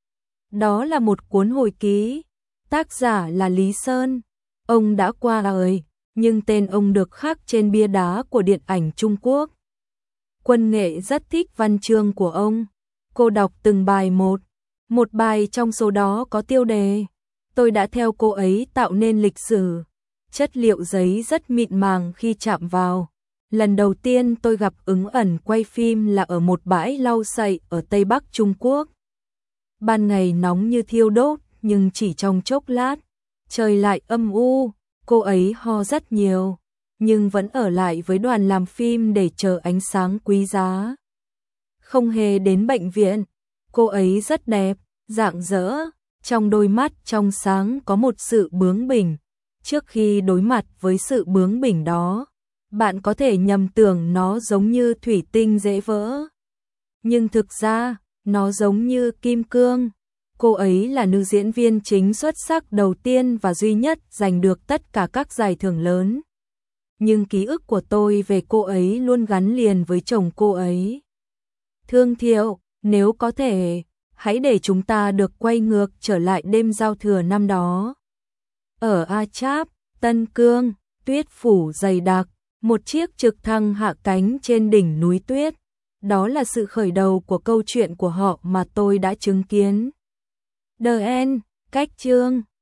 Đó là một cuốn hồi ký, tác giả là Lý Sơn. Ông đã qua đời, nhưng tên ông được khắc trên bia đá của điện ảnh Trung Quốc. Quân Nghệ rất thích văn chương của ông. Cô đọc từng bài một. Một bài trong số đó có tiêu đề "Tôi đã theo cô ấy tạo nên lịch sử". Chất liệu giấy rất mịn màng khi chạm vào. Lần đầu tiên tôi gặp Ứng Ẩn quay phim là ở một bãi lau sậy ở Tây Bắc Trung Quốc. Ban ngày nóng như thiêu đốt, nhưng chỉ trong chốc lát, trời lại âm u, cô ấy ho rất nhiều, nhưng vẫn ở lại với đoàn làm phim để chờ ánh sáng quý giá. Không hề đến bệnh viện, cô ấy rất đẹp, rạng rỡ, trong đôi mắt trong sáng có một sự bướng bỉnh. Trước khi đối mặt với sự bướng bỉnh đó, bạn có thể nhầm tưởng nó giống như thủy tinh dễ vỡ. Nhưng thực ra, nó giống như kim cương. Cô ấy là nữ diễn viên chính xuất sắc đầu tiên và duy nhất giành được tất cả các giải thưởng lớn. Nhưng ký ức của tôi về cô ấy luôn gắn liền với chồng cô ấy. Thương Thiệu, nếu có thể, hãy để chúng ta được quay ngược trở lại đêm giao thừa năm đó. Ở A Cháp, Tân Cương, tuyết phủ dày đặc, một chiếc trực thăng hạ cánh trên đỉnh núi tuyết. Đó là sự khởi đầu của câu chuyện của họ mà tôi đã chứng kiến. The End, cách chương